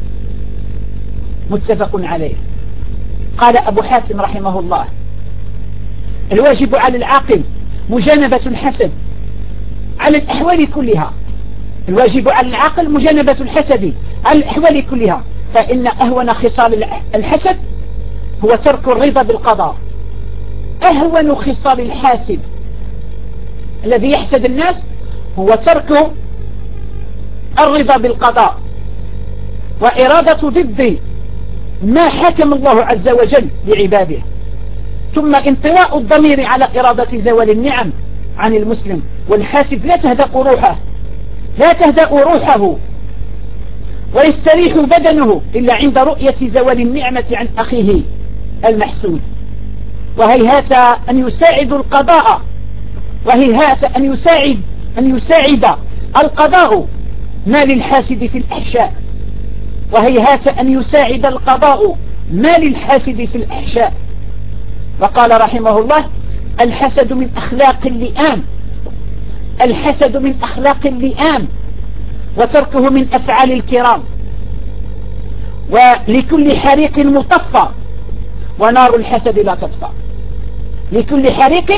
متفق عليه. قال أبو حاتم رحمه الله: الواجب على العاقل مجانبة الحسد على الأحوال كلها. الواجب على العاقل مجانبة الحسد على الأحوال كلها، فإن أهون خصال الحسد هو ترك الرضا بالقضاء. أهون خصال الحاسد الذي يحسد الناس هو ترك الرضا بالقضاء وإرادة ضد ما حكم الله عز وجل لعباده، ثم انطواء الضمير على إرادة زوال النعم عن المسلم. والحاسد لا تهدأ روحه ويستريح بدنه إلا عند رؤية زوال النعمة عن أخيه المحسود. وهيهات أن يساعد القضاء، وهيهات أن يساعد القضاء ما للحاسد في الأحشاء، وهيهات أن يساعد القضاء ما للحاسد في الأحشاء. وقال رحمه الله: الحسد من أخلاق اللئام، الحسد من أخلاق اللئام، وتركه من أفعال الكرام. ولكل حريق مطفى ونار الحسد لا تطفى. لكل حريق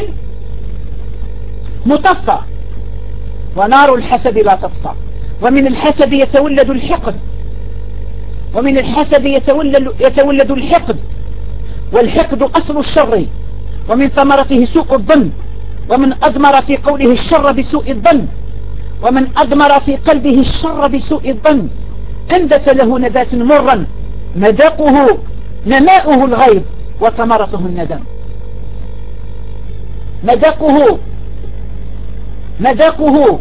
مطفى ونار الحسد لا تطفى. ومن الحسد يتولد الحقد، ومن الحسد يتولد الحقد، والحقد أصل الشر، ومن ثمرته سوء الظن. ومن أضمر في قوله الشر بسوء الظن، ومن أضمر في قلبه الشر بسوء الظن أنبت له نبات مرا مذاقه نماؤه الغيظ وثمرته الندم. مذاقه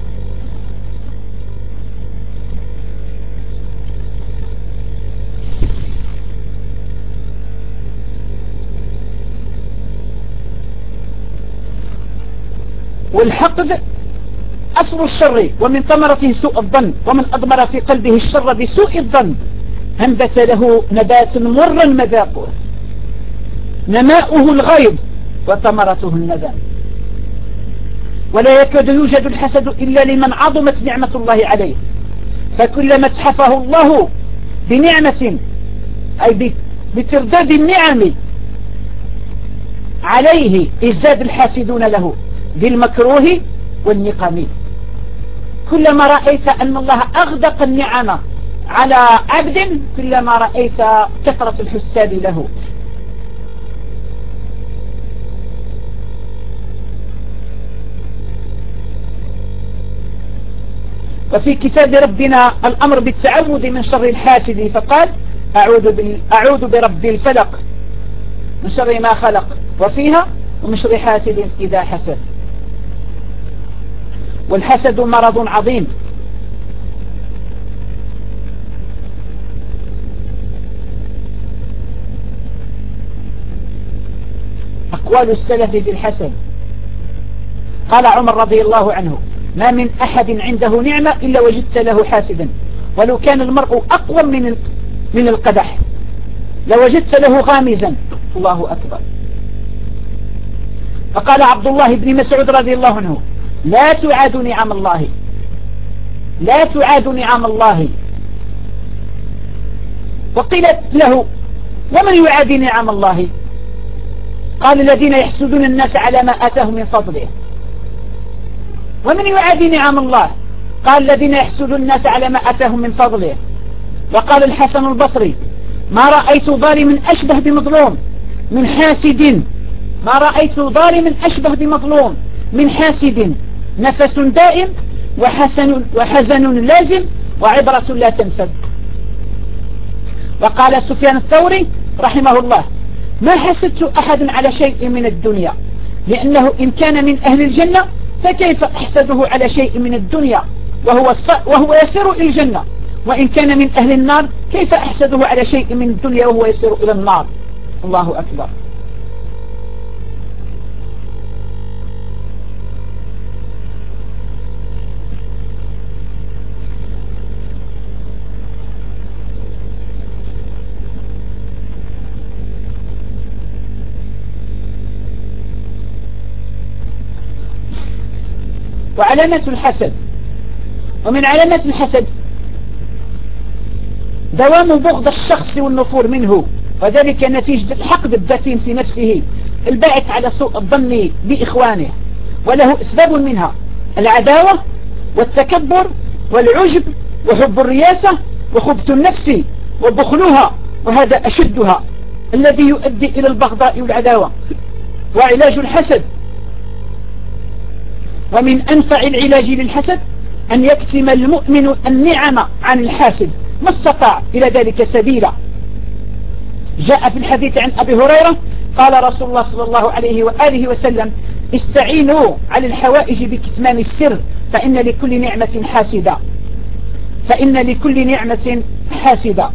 والحقد أصل الشر، ومن ثمرته سوء الظن. ومن أضمر في قلبه الشر بسوء الظن أنبت له نبات مرا مذاقه نماؤه الغيظ وثمرته الندم. ولا يكاد يوجد الحسد إلا لمن عظمت نعمة الله عليه، فكلما اتحفه الله بنعمة أي بترداد النعم عليه ازداد الحاسدون له بالمكروه والنقم. كلما رأيت أن الله أغدق النعم على عبد كلما رأيت كثرة الحساد له. وفي كتاب ربنا الأمر بالتعوذ من شر الحاسد، فقال: أعوذ برب الفلق من شر ما خلق، وفيها ومن شر حاسد إذا حسد. والحسد مرض عظيم، أقوال السلف في الحسد. قال عمر رضي الله عنه: ما من أحد عنده نعمة إلا وجدت له حاسدا، ولو كان المرء أقوى من القدح لوجدت له غامزا. الله أكبر. فقال عبد الله بن مسعود رضي الله عنه: لا تعاد نعم الله، لا تعاد نعم الله. وقيل له: ومن يعادي نعم الله؟ قال: الذين يحسدون الناس على ما آتاهم من فضله. ومن يعادي نعم الله؟ قال: الذين يحسدون الناس على ما آتاهم من فضله. وقال الحسن البصري: ما رأيت ظالم أشبه بمظلوم من حاسد، ما رأيت ظالم أشبه بمظلوم من حاسد، نفس دائم وحزن لازم وعبرة لا تنفذ. وقال سفيان الثوري رحمه الله: ما حسدت أحد على شيء من الدنيا، لأنه إن كان من أهل الجنة فكيف أحسده على شيء من الدنيا وهو يسير إلى الجنة، وإن كان من أهل النار كيف أحسده على شيء من الدنيا وهو يسير إلى النار. الله أكبر. وعلامة الحسد، ومن علامات الحسد دوام بغض الشخص والنفور منه، وذلك نتيجة الحقد الدفين في نفسه الباعث على سوء الظن بإخوانه، وله أسباب منها: العداوة والتكبر والعجب وحب الرياسة وخبث النفس وبخلها، وهذا أشدها. الذي يؤدي إلى البغضاء والعداوة وعلاج الحسد. ومن أنفع العلاج للحسد أن يكتم المؤمن النعم عن الحاسد ما استطاع إلى ذلك سبيلا. جاء في الحديث عن أبي هريرة قال رسول الله صلى الله عليه وآله وسلم: استعينوا على الحوائج بكتمان السر فإن لكل نعمة حاسدة، فإن لكل نعمة حاسدة.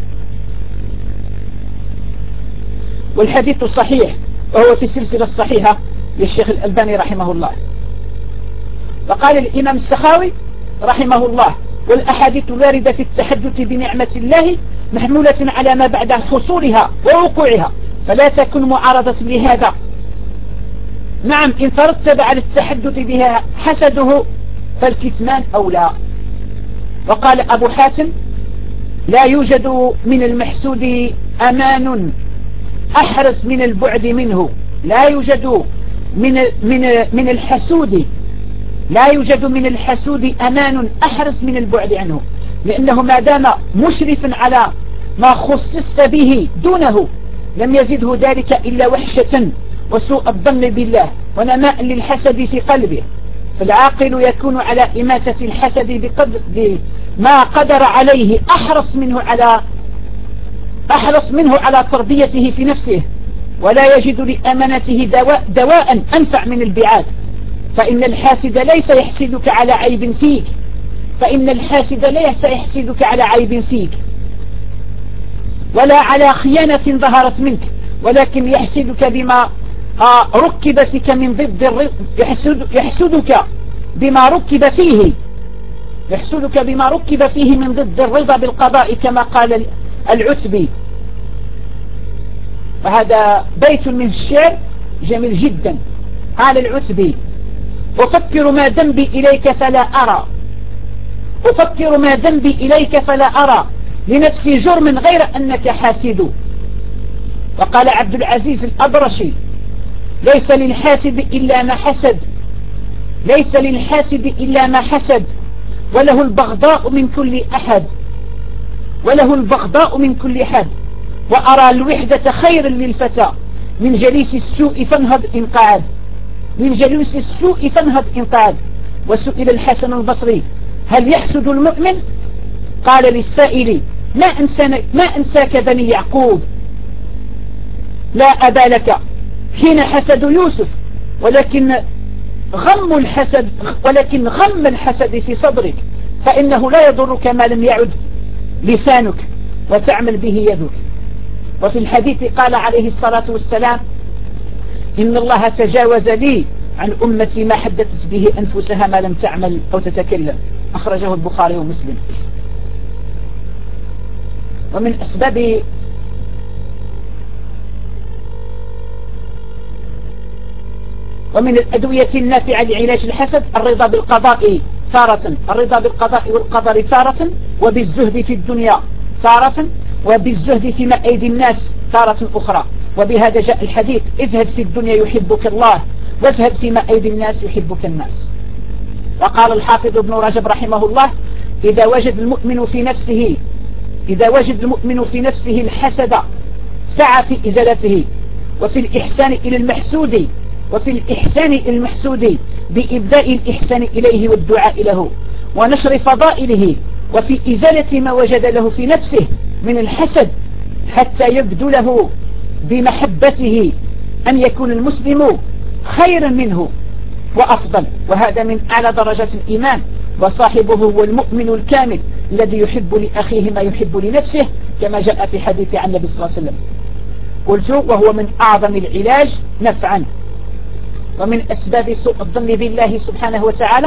والحديث صحيح وهو في السلسلة الصحيحة للشيخ الألباني رحمه الله. وقال الإمام السخاوي رحمه الله: والأحاديث الواردة في التحدث بنعمة الله محمولة على ما بعد حصولها ووقوعها، فلا تكن معارضة لهذا. نعم، إن ترتب على التحدث بها حسده فالكتمان أولى. وقال أبو حاتم: لا يوجد من المحسود أمان أحرص من البعد منه. لا يوجد من الحسود، لا يوجد من الحسود أمان أحرص من البعد عنه، لأنه ما دام مشرفا على ما خصصت به دونه لم يزده ذلك إلا وحشة وسوء الظن بالله ونماء للحسد في قلبه. فالعاقل يكون على إماتة الحسد بما قدر عليه، أحرص منه على تربيته في نفسه، ولا يجد لأمانته دواء أنفع من البعاد. فإن الحاسد ليس يحسدك على عيب فيك، فإن الحاسد ليس يحسدك على عيب فيك ولا على خيانة ظهرت منك، ولكن يحسدك بما ركب فيك من ضد يحسدك بما ركب فيه، يحسدك بما ركب فيه من ضد الرضا بالقضاء كما قال العتبي. وهذا بيت من الشعر جميل جدا. قال العتبي: أفكر ما ذنبي إليك فلا أرى، أفكر ما ذنبي إليك فلا أرى لنفسي جرم غير أنك حاسد. وقال عبد العزيز الأبرشي: ليس للحاسد إلا ما حسد، ليس للحاسد إلا ما حسد، وله البغضاء من كل أحد، وله البغضاء من كل حد. وأرى الوحدة خير للفتى من جليس السوء فانهض إن قعد، من جلوس السوء فانهض إن قعد. وسئل الحسن البصري: هل يحسد المؤمن؟ قال للسائل: ما أنساك بني يعقوب، لا أبا لك حين حسد يوسف، ولكن غم الحسد في صدرك، فإنه لا يضرك ما لم يعد لسانك وتعمل به يدك. وفي الحديث قال عليه الصلاة والسلام: إن الله تجاوز لي عن أمتي ما حدثت به أنفسها ما لم تعمل أو تتكلم. أخرجه البخاري ومسلم. ومن الأدوية النافعة لعلاج الحسد الرضا بالقضاء تارة، الرضا بالقضاء والقدر تارة، وبالزهد في الدنيا تارة، وبالزهد فيما أيدي الناس تارة أخرى. وبهذا جاء الحديث: ازهد في الدنيا يحبك الله، وازهد فيما أيدي الناس يحبك الناس. وقال الحافظ ابن رجب رحمه الله: إذا وجد المؤمن في نفسه الحسد سعى في إزالته، وفي الإحسان إلى المحسود بإبداء الإحسان إليه والدعاء له ونشر فضائله، وفي إزالة ما وجد له في نفسه من الحسد، حتى يبدو له بمحبته أن يكون المسلم خيرا منه وأفضل. وهذا من أعلى درجات الإيمان. وصاحبه هو المؤمن الكامل الذي يحب لأخيه ما يحب لنفسه، كما جاء في حديث عن النبي صلى الله عليه وسلم. قلت: وهو من أعظم العلاج نفعا. ومن أسباب سوء الظن بالله سبحانه وتعالى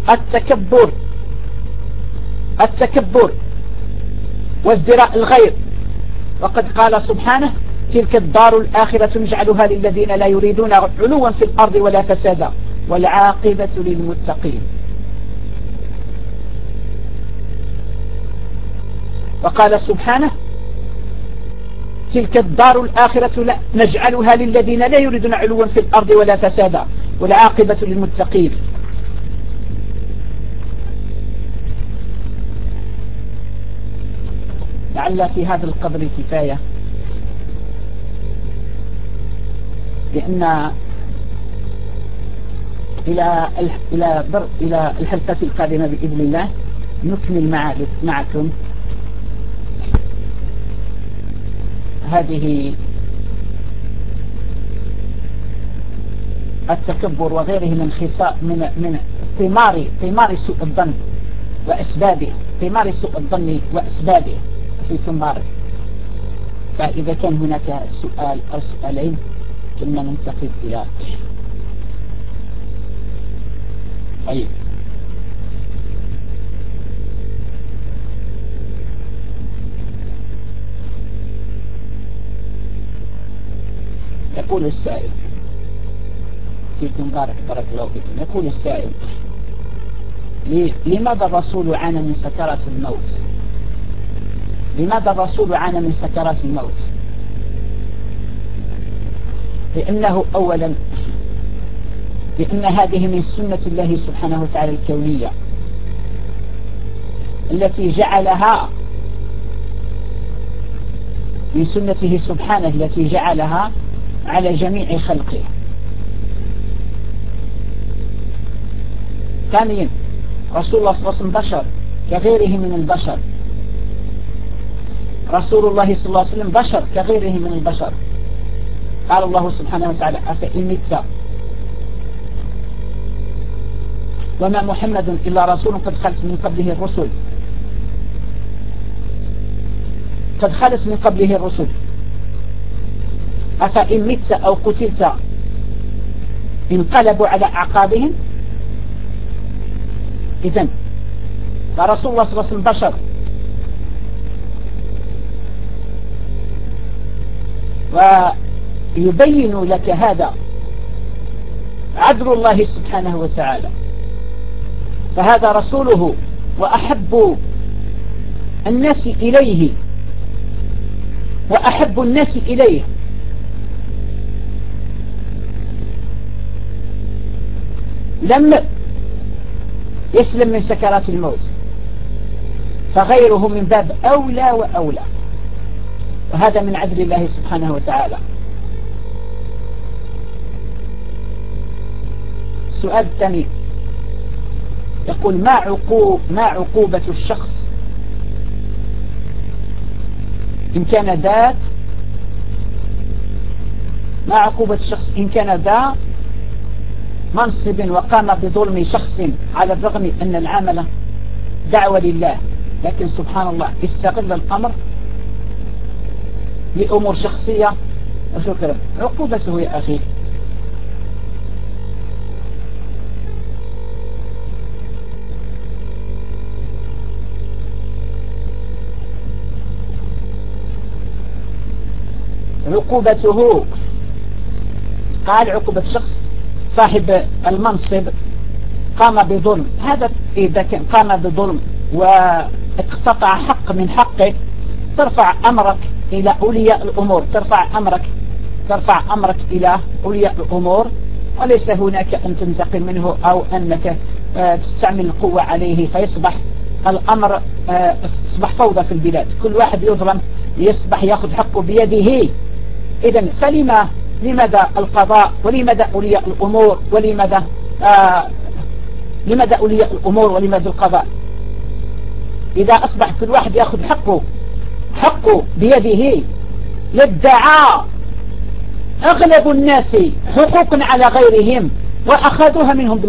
التكبر وازدراء الغير. وقد قال سبحانه: تلك الدار الآخرة نجعلها للذين لا يريدون علوا في الأرض ولا فسادا والعاقبة للمتقين. وقال سبحانه: تلك الدار الآخرة نجعلها للذين لا يريدون علوا في الأرض ولا فسادا والعاقبة للمتقين. لعل في هذا القدر كفاية، لأن إلى الحلقة القادمة بإذن الله نكمل معكم هذه التكبر وغيره من ثمار سوء الظن وأسبابه، ثمار سوء الظن وأسبابه في ثماره. فإذا كان هناك سؤال أو سؤالين ثم ننتقل إلى طيب. يقول السائل فيكم بارك الله فيكم. يقول السائل: لماذا الرسول عانى من سكرات الموت؟ لماذا الرسول عانى من سكرات الموت؟ لأنه أولا لأن هذه من سنة الله سبحانه وتعالى الكونية التي جعلها من سنته سبحانه التي جعلها على جميع خلقه. ثانيا رسول الله صلى الله عليه وسلم بشر كغيره من البشر. رسول الله صلى الله عليه وسلم بشر كغيره من البشر. قال الله سبحانه وتعالى: أفإن مت وما محمد إلا رسول قد خلت من قبله الرسل، قد خلت من قبله الرسل، أفإن مت أو قتلت انقلبوا على أعقابهم. إذن فرسول الله صلى الله عليه وسلم بشر، ويبين لك هذا عدل الله سبحانه وتعالى. فهذا رسوله وأحب الناس إليه وأحب الناس إليه، لم يسلم من سكرات الموت، فغيره من باب أولى وأولى، وهذا من عدل الله سبحانه وتعالى. السؤال الثاني يقول: ما عقوبة الشخص إن كان ما عقوبة الشخص إن كان ذا منصب وقام بظلم شخص على الرغم أن العمل دعوة لله، لكن سبحان الله استغل الأمر لأمور شخصية. وشكرا. عقوبته يا أخي عقوبته، قال عقوبة شخص صاحب المنصب قام بظلم. هذا إذا كان قام بظلم واقتطع حق من حقك، ترفع أمرك إلى أولياء الأمور، ترفع أمرك إلى أولياء الأمور، وليس هناك أن تنتقم منه أو أنك تستعمل القوة عليه فيصبح الأمر تصبح فوضى في البلاد، كل واحد يظلم يصبح يأخذ حقه بيده. إذن لماذا القضاء ولماذا أولياء الأمور ولماذا أولياء الأمور ولماذا القضاء؟ إذا أصبح كل واحد يأخذ حقه بيده، يدعى أغلب الناس حقوقا على غيرهم وأخذوها منهم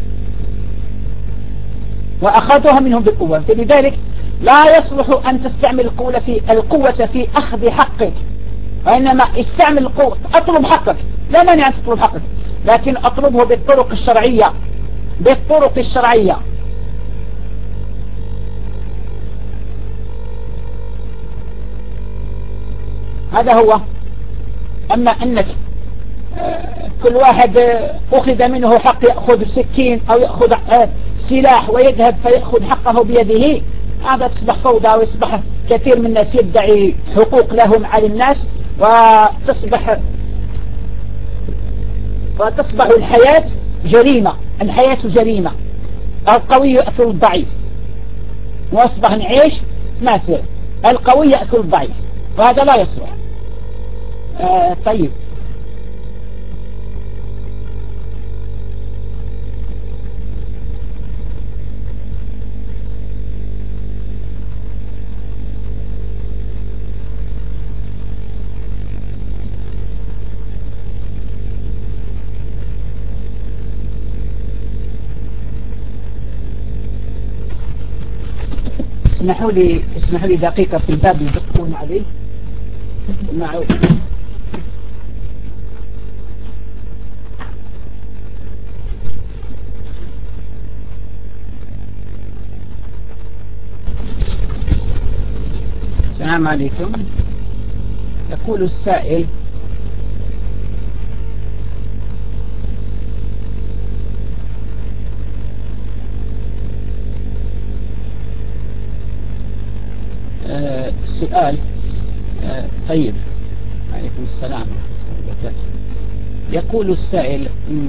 بالقوة. فلذلك لا يصلح أن تستعمل القوة في أخذ حقك، وإنما استعمل القوة. أطلب حقك، لا مانع أن تطلب حقك، لكن أطلبه بالطرق الشرعية. هذا هو. أما أنك كل واحد أخذ منه حق يأخذ سكين أو يأخذ سلاح ويذهب فيأخذ حقه بيده، هذا تصبح فوضى، ويصبح كثير من الناس يدعي حقوق لهم على الناس، وتصبح الحياة جريمة. القوي يأكل الضعيف، وأصبح نعيش القوي يأكل الضعيف، وهذا لا يصلح. طيب، اسمحوا لي دقيقة في الباب يدقون عليه. السلام عليكم. يقول السائل: سؤال. طيب، عليكم السلام ورحمة الله وبركاته. يقول السائل: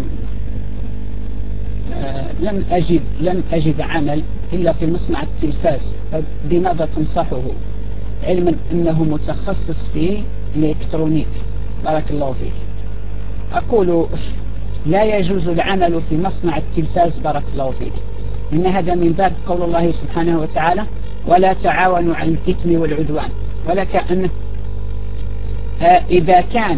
لم أجد عمل إلا في مصنع التلفاز، فبماذا تنصحه علما أنه متخصص في الإلكترونيك؟ بارك الله فيك. أقول: لا يجوز العمل في مصنع التلفاز بارك الله فيك، إن هذا من باب قول الله سبحانه وتعالى: ولا تعاونوا على الإثم والعدوان. ولكن إذا كان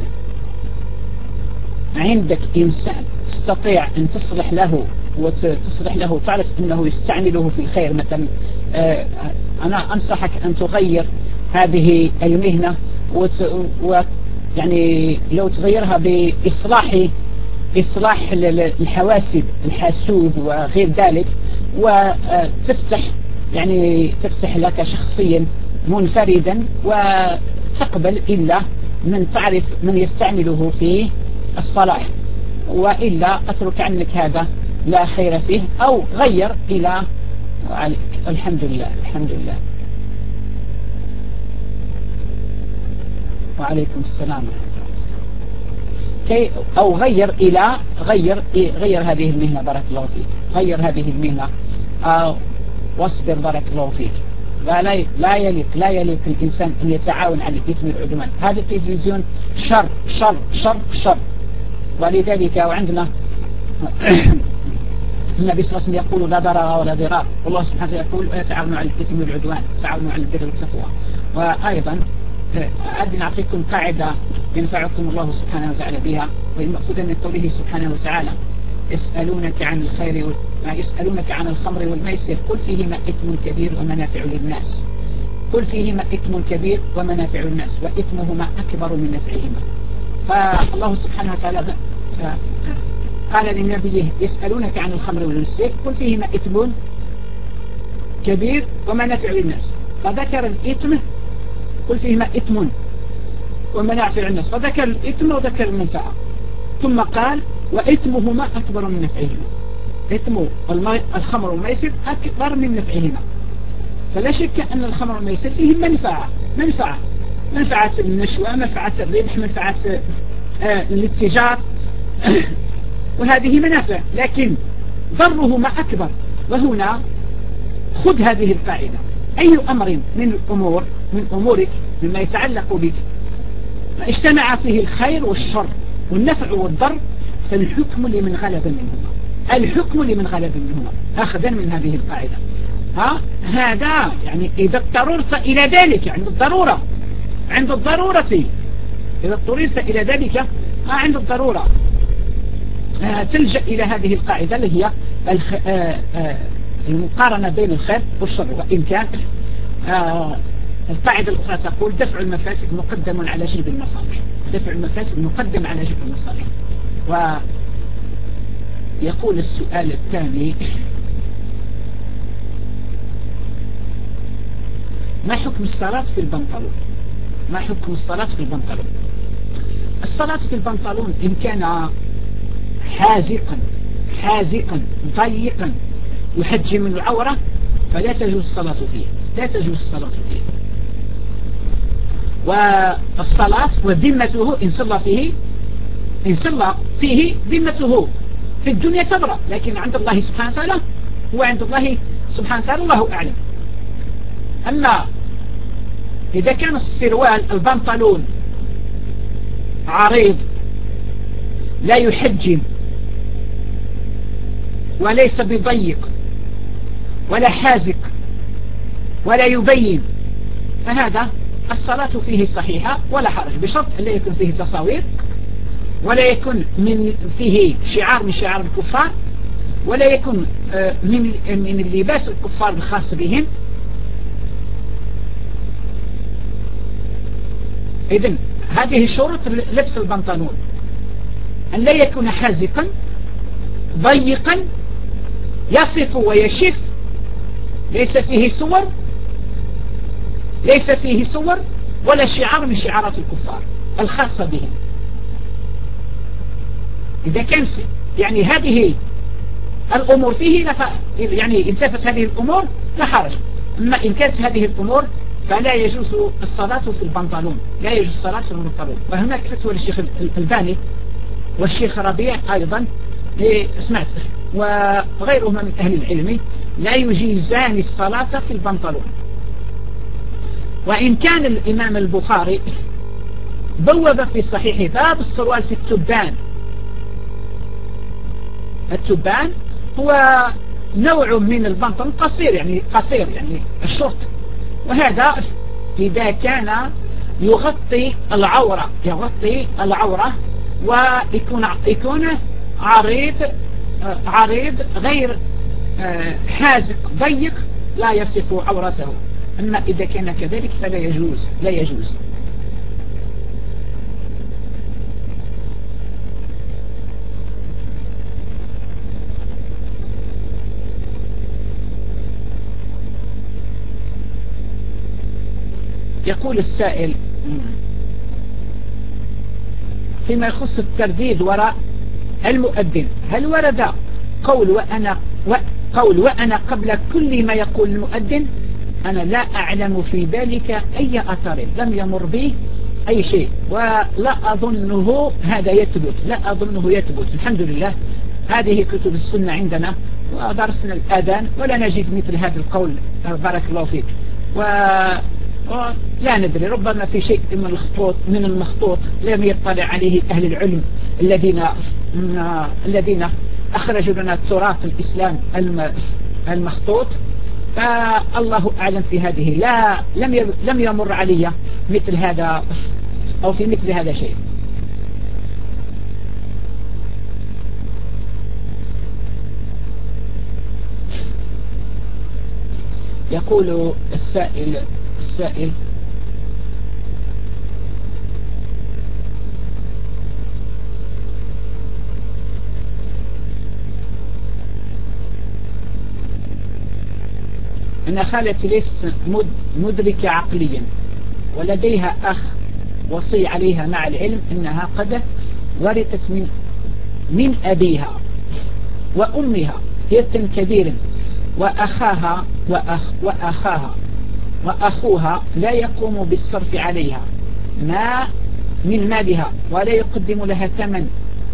عندك إنسان تستطيع أن تصلح له تعرف أنه يستعمله في الخير، مثلا أنا أنصحك أن تغير هذه المهنة يعني لو تغيرها بإصلاح الحواسب، الحاسوب وغير ذلك، وتفتح لك شخصيا منفردا، وتقبل إلا من تعرف من يستعمله في الصلاح، وإلا أترك عنك هذا لا خير فيه، أو غير إلى الحمد لله. وعليكم السلام. أو غير هذه المهنة بارك الله فيك، غير هذه المهنة واصبر بارك الله فيك. لا يليق الإنسان أن يتعاون على الإثم والعدوان. هذا التلفزيون شر شر شر شر، ولذلك وعندنا النبي صلى الله عليه وسلم يقول: لا ضرر ولا ضرار، والله سبحانه وتعالى يقول: ولا تعاونوا على الإثم والعدوان، تعاونوا على البر والتقوى. وأيضا أدي نعطيكم قاعدة ينفعكم الله سبحانه وتعالى بها، والمقصود من قوله سبحانه وتعالى: يسألونك عن الخمر والميسر، قل فيهما إثم كبير ومنافع للناس. وإثمهما أكبر من نفعهما. فالله سبحانه وتعالى قال لنبيه: يسألونك عن الخمر والميسر، قل فيهما إثم كبير ومنافع للناس. فذكر الإثم، قل فيهما إثم ومنافع للناس، فذكر الإثم وذكر المنفعة، ثم قال: وإثمهما أكبر من نفعهما. إثم الخمر والميسر أكبر من نفعهما. فلا شك أن الخمر والميسر فيهم منفعة النشوة، منفعة الربح، منفعة الاتجار، وهذه منافع، لكن ضرهما أكبر. وهنا خذ هذه القاعدة: أي أمر من أمورك مما يتعلق بك ما اجتمع فيه الخير والشر والنفع والضر، فالحكم لمن غلب منهما، أخذا من هذه القاعدة. هذا يعني إذا اضطررت إلى ذلك، عند الضرورة، إذا اضطررت إلى ذلك عند الضرورة تلجأ إلى هذه القاعدة اللي هي المقارنة بين الخير والشر. وإن كان القاعدة الأخرى تقول: دفع المفاسد مقدم على جلب المصالح. ويقول السؤال الثاني: ما حكم الصلاة في البنطلون؟ الصلاة في البنطلون إن كان حازقا ضيقا يحجم العورة فلا تجوز الصلاة فيه. والصلاة وذمته إن صلى فيه ذمته في الدنيا تبرأ، لكن عند الله سبحانه وتعالى الله أعلم. أما إذا كان السروال البنطلون عريض لا يحجم وليس بضيق ولا حازق ولا يبين، فهذا الصلاة فيه صحيحة ولا حرج، بشرط أن لا يكون فيه تصاوير، ولا يكون فيه شعار من شعار الكفار، ولا يكون من اللباس الكفار الخاص بهم، إذن هذه شروط لبس البنطلون: أن لا يكون حازقا ضيقا يصف ويشف، ليس فيه صور ولا شعار من شعارات الكفار الخاصة بهم. إذا كان يعني هذه الأمور فيه يعني انتفت هذه الأمور لا حرج. أما إن كانت هذه الأمور فلا يجوز الصلاة في البنطلون، لا يجوز الصلاة في البنطلون. وهناك فتوى للشيخ الألباني والشيخ ربيع أيضا سمعت وغيرهما من أهل العلم لا يجيزان الصلاة في البنطلون. وإن كان الإمام البخاري بوب في صحيح باب السروال في التبان هو نوع من البنطلون قصير يعني الشورت، وهذا إذا كان يغطي العورة ويكون عريض غير حازق ضيق لا يصف عورته. أما إذا كان كذلك فلا يجوز، لا يجوز. يقول السائل فيما يخص الترديد وراء المؤذن: هل ورد قول وأنا قبل كل ما يقول المؤذن؟ أنا لا أعلم في ذلك أي أثر، لم يمر به أي شيء، ولا أظنه هذا يثبت. الحمد لله هذه كتب السنة عندنا ودرسنا الأذان ولا نجد مثل هذا القول، بارك الله فيك. ولا ندري، ربما في شيء من المخطوط لم يطلع عليه أهل العلم الذين أخرجوا لنا تراث الإسلام المخطوط، فالله أعلم في هذه. لم يمر علي مثل هذا أو في مثل هذا شيء. يقول السائل أن خالتي ليست مدركة عقليا ولديها أخ وصي عليها، مع العلم أنها قد ورثت من أبيها وأمها إرثا كبيرا، وأخوها لا يقوم بالصرف عليها ما من مالها ولا يقدم لها ثمن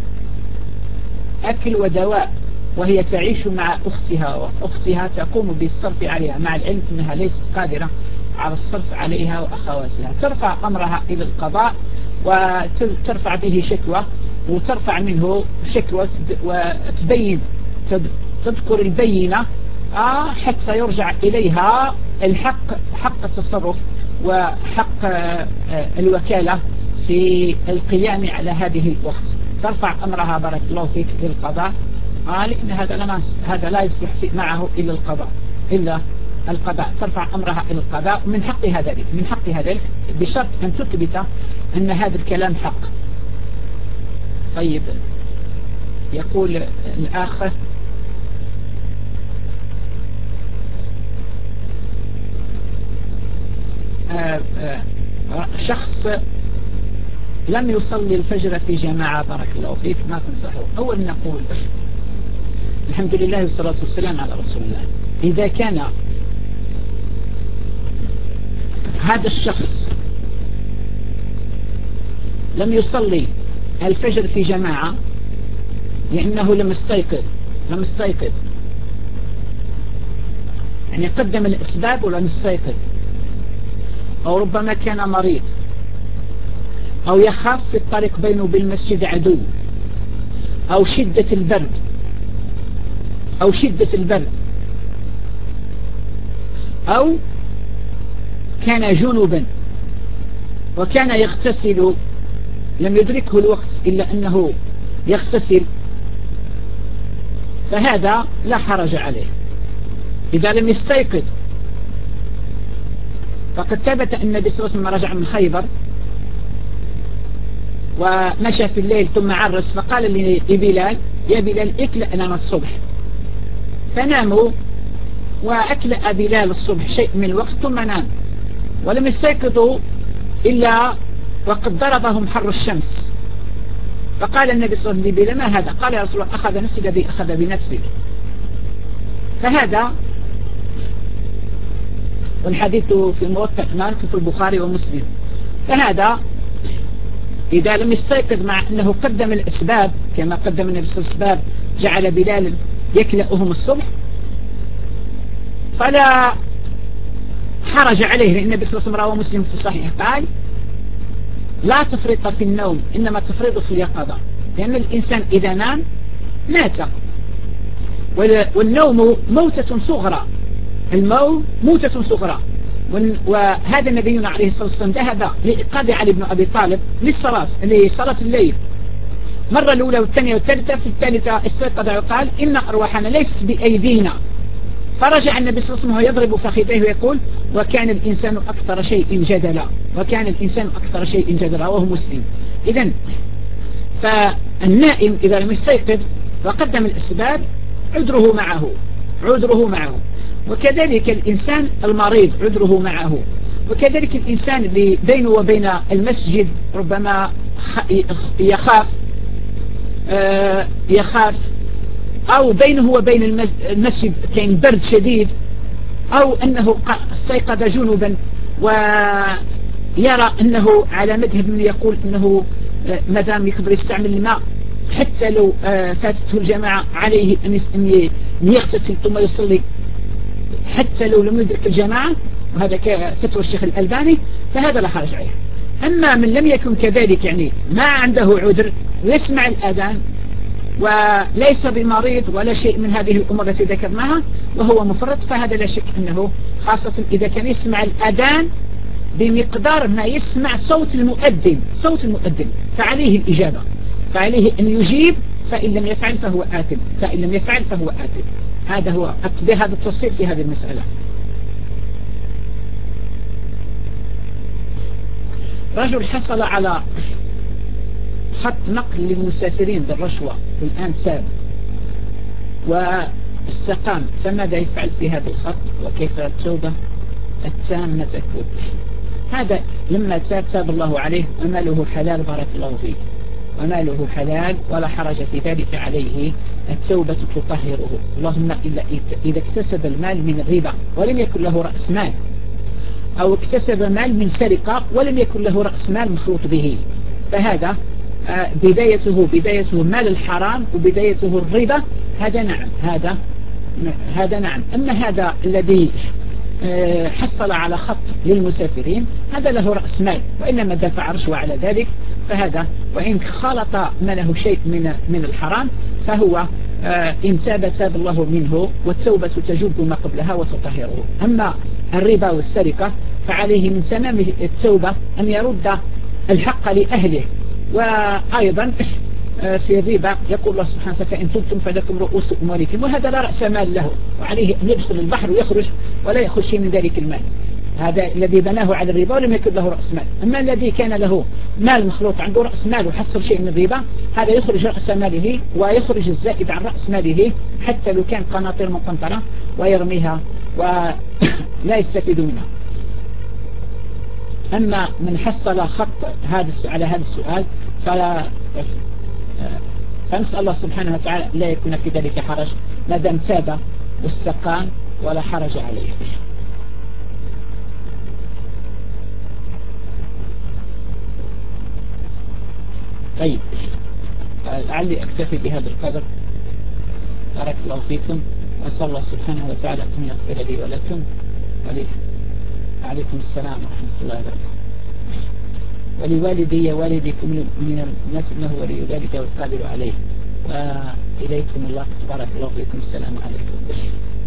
أكل ودواء، وهي تعيش مع أختها وأختها تقوم بالصرف عليها، مع العلم أنها ليست قادرة على الصرف عليها وأخواتها. ترفع أمرها إلى القضاء وترفع به شكوى، وترفع منه شكوى وتبين تذكر البينة حتى يرجع إليها حق التصرف وحق الوكالة في القيام على هذه الأخت. ترفع أمرها بارك الله فيك للقضاء، لأن هذا لا يصلح معه إلا القضاء. ترفع أمرها إلى القضاء، من حقها ذلك بشرط أن تثبت أن هذا الكلام حق. طيب، يقول الآخ: شخص لم يصلي الفجر في جماعة بارك الله فيك، ما تنصحه؟ أولا نقول الحمد لله والصلاة والسلام على رسول الله. إذا كان هذا الشخص لم يصلي الفجر في جماعة لأنه لم يستيقظ، يعني قدم الأسباب ولم يستيقظ، أو ربما كان مريض، أو يخاف في الطريق بينه وبين المسجد عدو، أو شدة البرد، أو كان جنبا وكان يغتسل، لم يدركه الوقت إلا أنه يغتسل، فهذا لا حرج عليه. إذا لم يستيقظ، فقد ثبت أن النبي صلى الله عليه وسلم رجع من خيبر ومشى في الليل ثم عرس، فقال لبلال: يا بلال اكلأ لنا الصبح. فناموا، وأكلأ بلال الصبح شيء من الوقت ثم نام، ولم يستيقظوا إلا وقد ضربهم حر الشمس. فقال النبي صلى الله عليه وسلم: ما هذا؟ قال: يا رسول الله، أخذ نفسي الذي أخذ بنفسك. فهذا، والحديث في موطأ مالك في البخاري ومسلم، فهذا إذا لم يستيقظ مع أنه قدم الأسباب كما قدم النبي صلى الله عليه وسلم، جعل بلال يكلأهم الصبح، فلا حرج عليه، لأن النبي صلى الله عليه وسلم رواه مسلم في الصحيح قال: لا تفرط في النوم، إنما تفرط في اليقظة، لأن الإنسان إذا نام مات، والنوم موتة صغرى، الموت موتة صغرى. وهذا نبينا عليه الصلاة والسلام ذهب لإيقاظ علي بن أبي طالب لصلاة الليل، مرة الأولى والثانية والثالثة، في الثالثة استيقظ وقال: إن أرواحنا ليست بأيدينا. فرجع النبي صلى الله عليه وسلم يضرب فخذيه ويقول: وكان الإنسان أكثر شيء جدلا، وكان الإنسان أكثر شيء جدلا، وهو مسلم. إذن فالنائم إذا لم يستيقظ وقدم الأسباب عذره معه، وكذلك الإنسان المريض عذره معه، وكذلك الإنسان اللي بينه وبين المسجد ربما يخاف، أو بينه وبين المسجد كان برد شديد، أو أنه استيقظ جنبا ويرى أنه على مذهب من يقول أنه مدام يقدر يستعمل الماء حتى لو فاتته الجماعة عليه أن يغتسل ثم يصلي حتى لو لم يدرك الجماعة، وهذا كفتوى الشيخ الألباني، فهذا لا حرج عليه. أما من لم يكن كذلك، يعني ما عنده عذر ويسمع الأذان وليس بمريض ولا شيء من هذه الأمور التي ذكرناها وهو مفرط، فهذا لا شك أنه خاصة إذا كان يسمع الأذان بمقدار ما يسمع صوت المؤذن فعليه الإجابة، فعليه أن يجيب، فإن لم يفعل فهو آثم، هذا هو بهذا التفصيل في هذه المسألة. رجل حصل على خط نقل للمسافرين بالرشوة والآن تاب واستقام، فماذا يفعل في هذا الخط؟ وكيف التوبة التامة تكون؟ هذا لما تاب الله عليه، وماله حلال، بارك الله فيك، وماله حلال ولا حرج في ذلك عليه، التوبة تطهره. اللهم إلا إذا اكتسب المال من الربا ولم يكن له رأس مال، أو اكتسب مال من سرقة ولم يكن له رأس مال مشروط به، فهذا بدايته مال الحرام وبدايته الربا، هذا نعم. أما هذا الذي حصل على خط للمسافرين هذا له رأس مال، وإنما دفع رشوة على ذلك، فهذا وإن خلط ما له شيء من الحرام فهو إن تاب الله منه، والتوبة تجب ما قبلها وتطهره. أما الربا والسرقة فعليه من تمام التوبة أن يرد الحق لأهله. وأيضا في الربا يقول الله سبحانه وتعالى: فإن تبتم فلكم رؤوس أموالكم، وهذا لا رأس مال له، وعليه أن يدخل البحر ويخرج ولا يأخذ شيء من ذلك المال. هذا الذي بناه على الربا ولم يكن له رأس مال. أما الذي كان له مال مخلوط عنده رأس مال وحصل شيء من الربا، هذا يخرج رأس ماله ويخرج الزائد عن رأس ماله حتى لو كان قناطير مقنطرة ويرميها ولا يستفيد منها. أما من حصل خط على هذا السؤال فنسأل الله سبحانه وتعالى لا يكون في ذلك حرج، ما دام تاب واستقام ولا حرج عليه. طيب، لعلي أكتفي بهذا القدر. بارك الله فيكم، وأسأل الله سبحانه وتعالى أن يغفر لي ولكم وعليكم السلام ورحمة الله وبركاته، ولوالدي ووالديكم من الناس انه ولي ذلك والقادر عليه، وإليكم الله، بارك الله فيكم، السلام عليكم.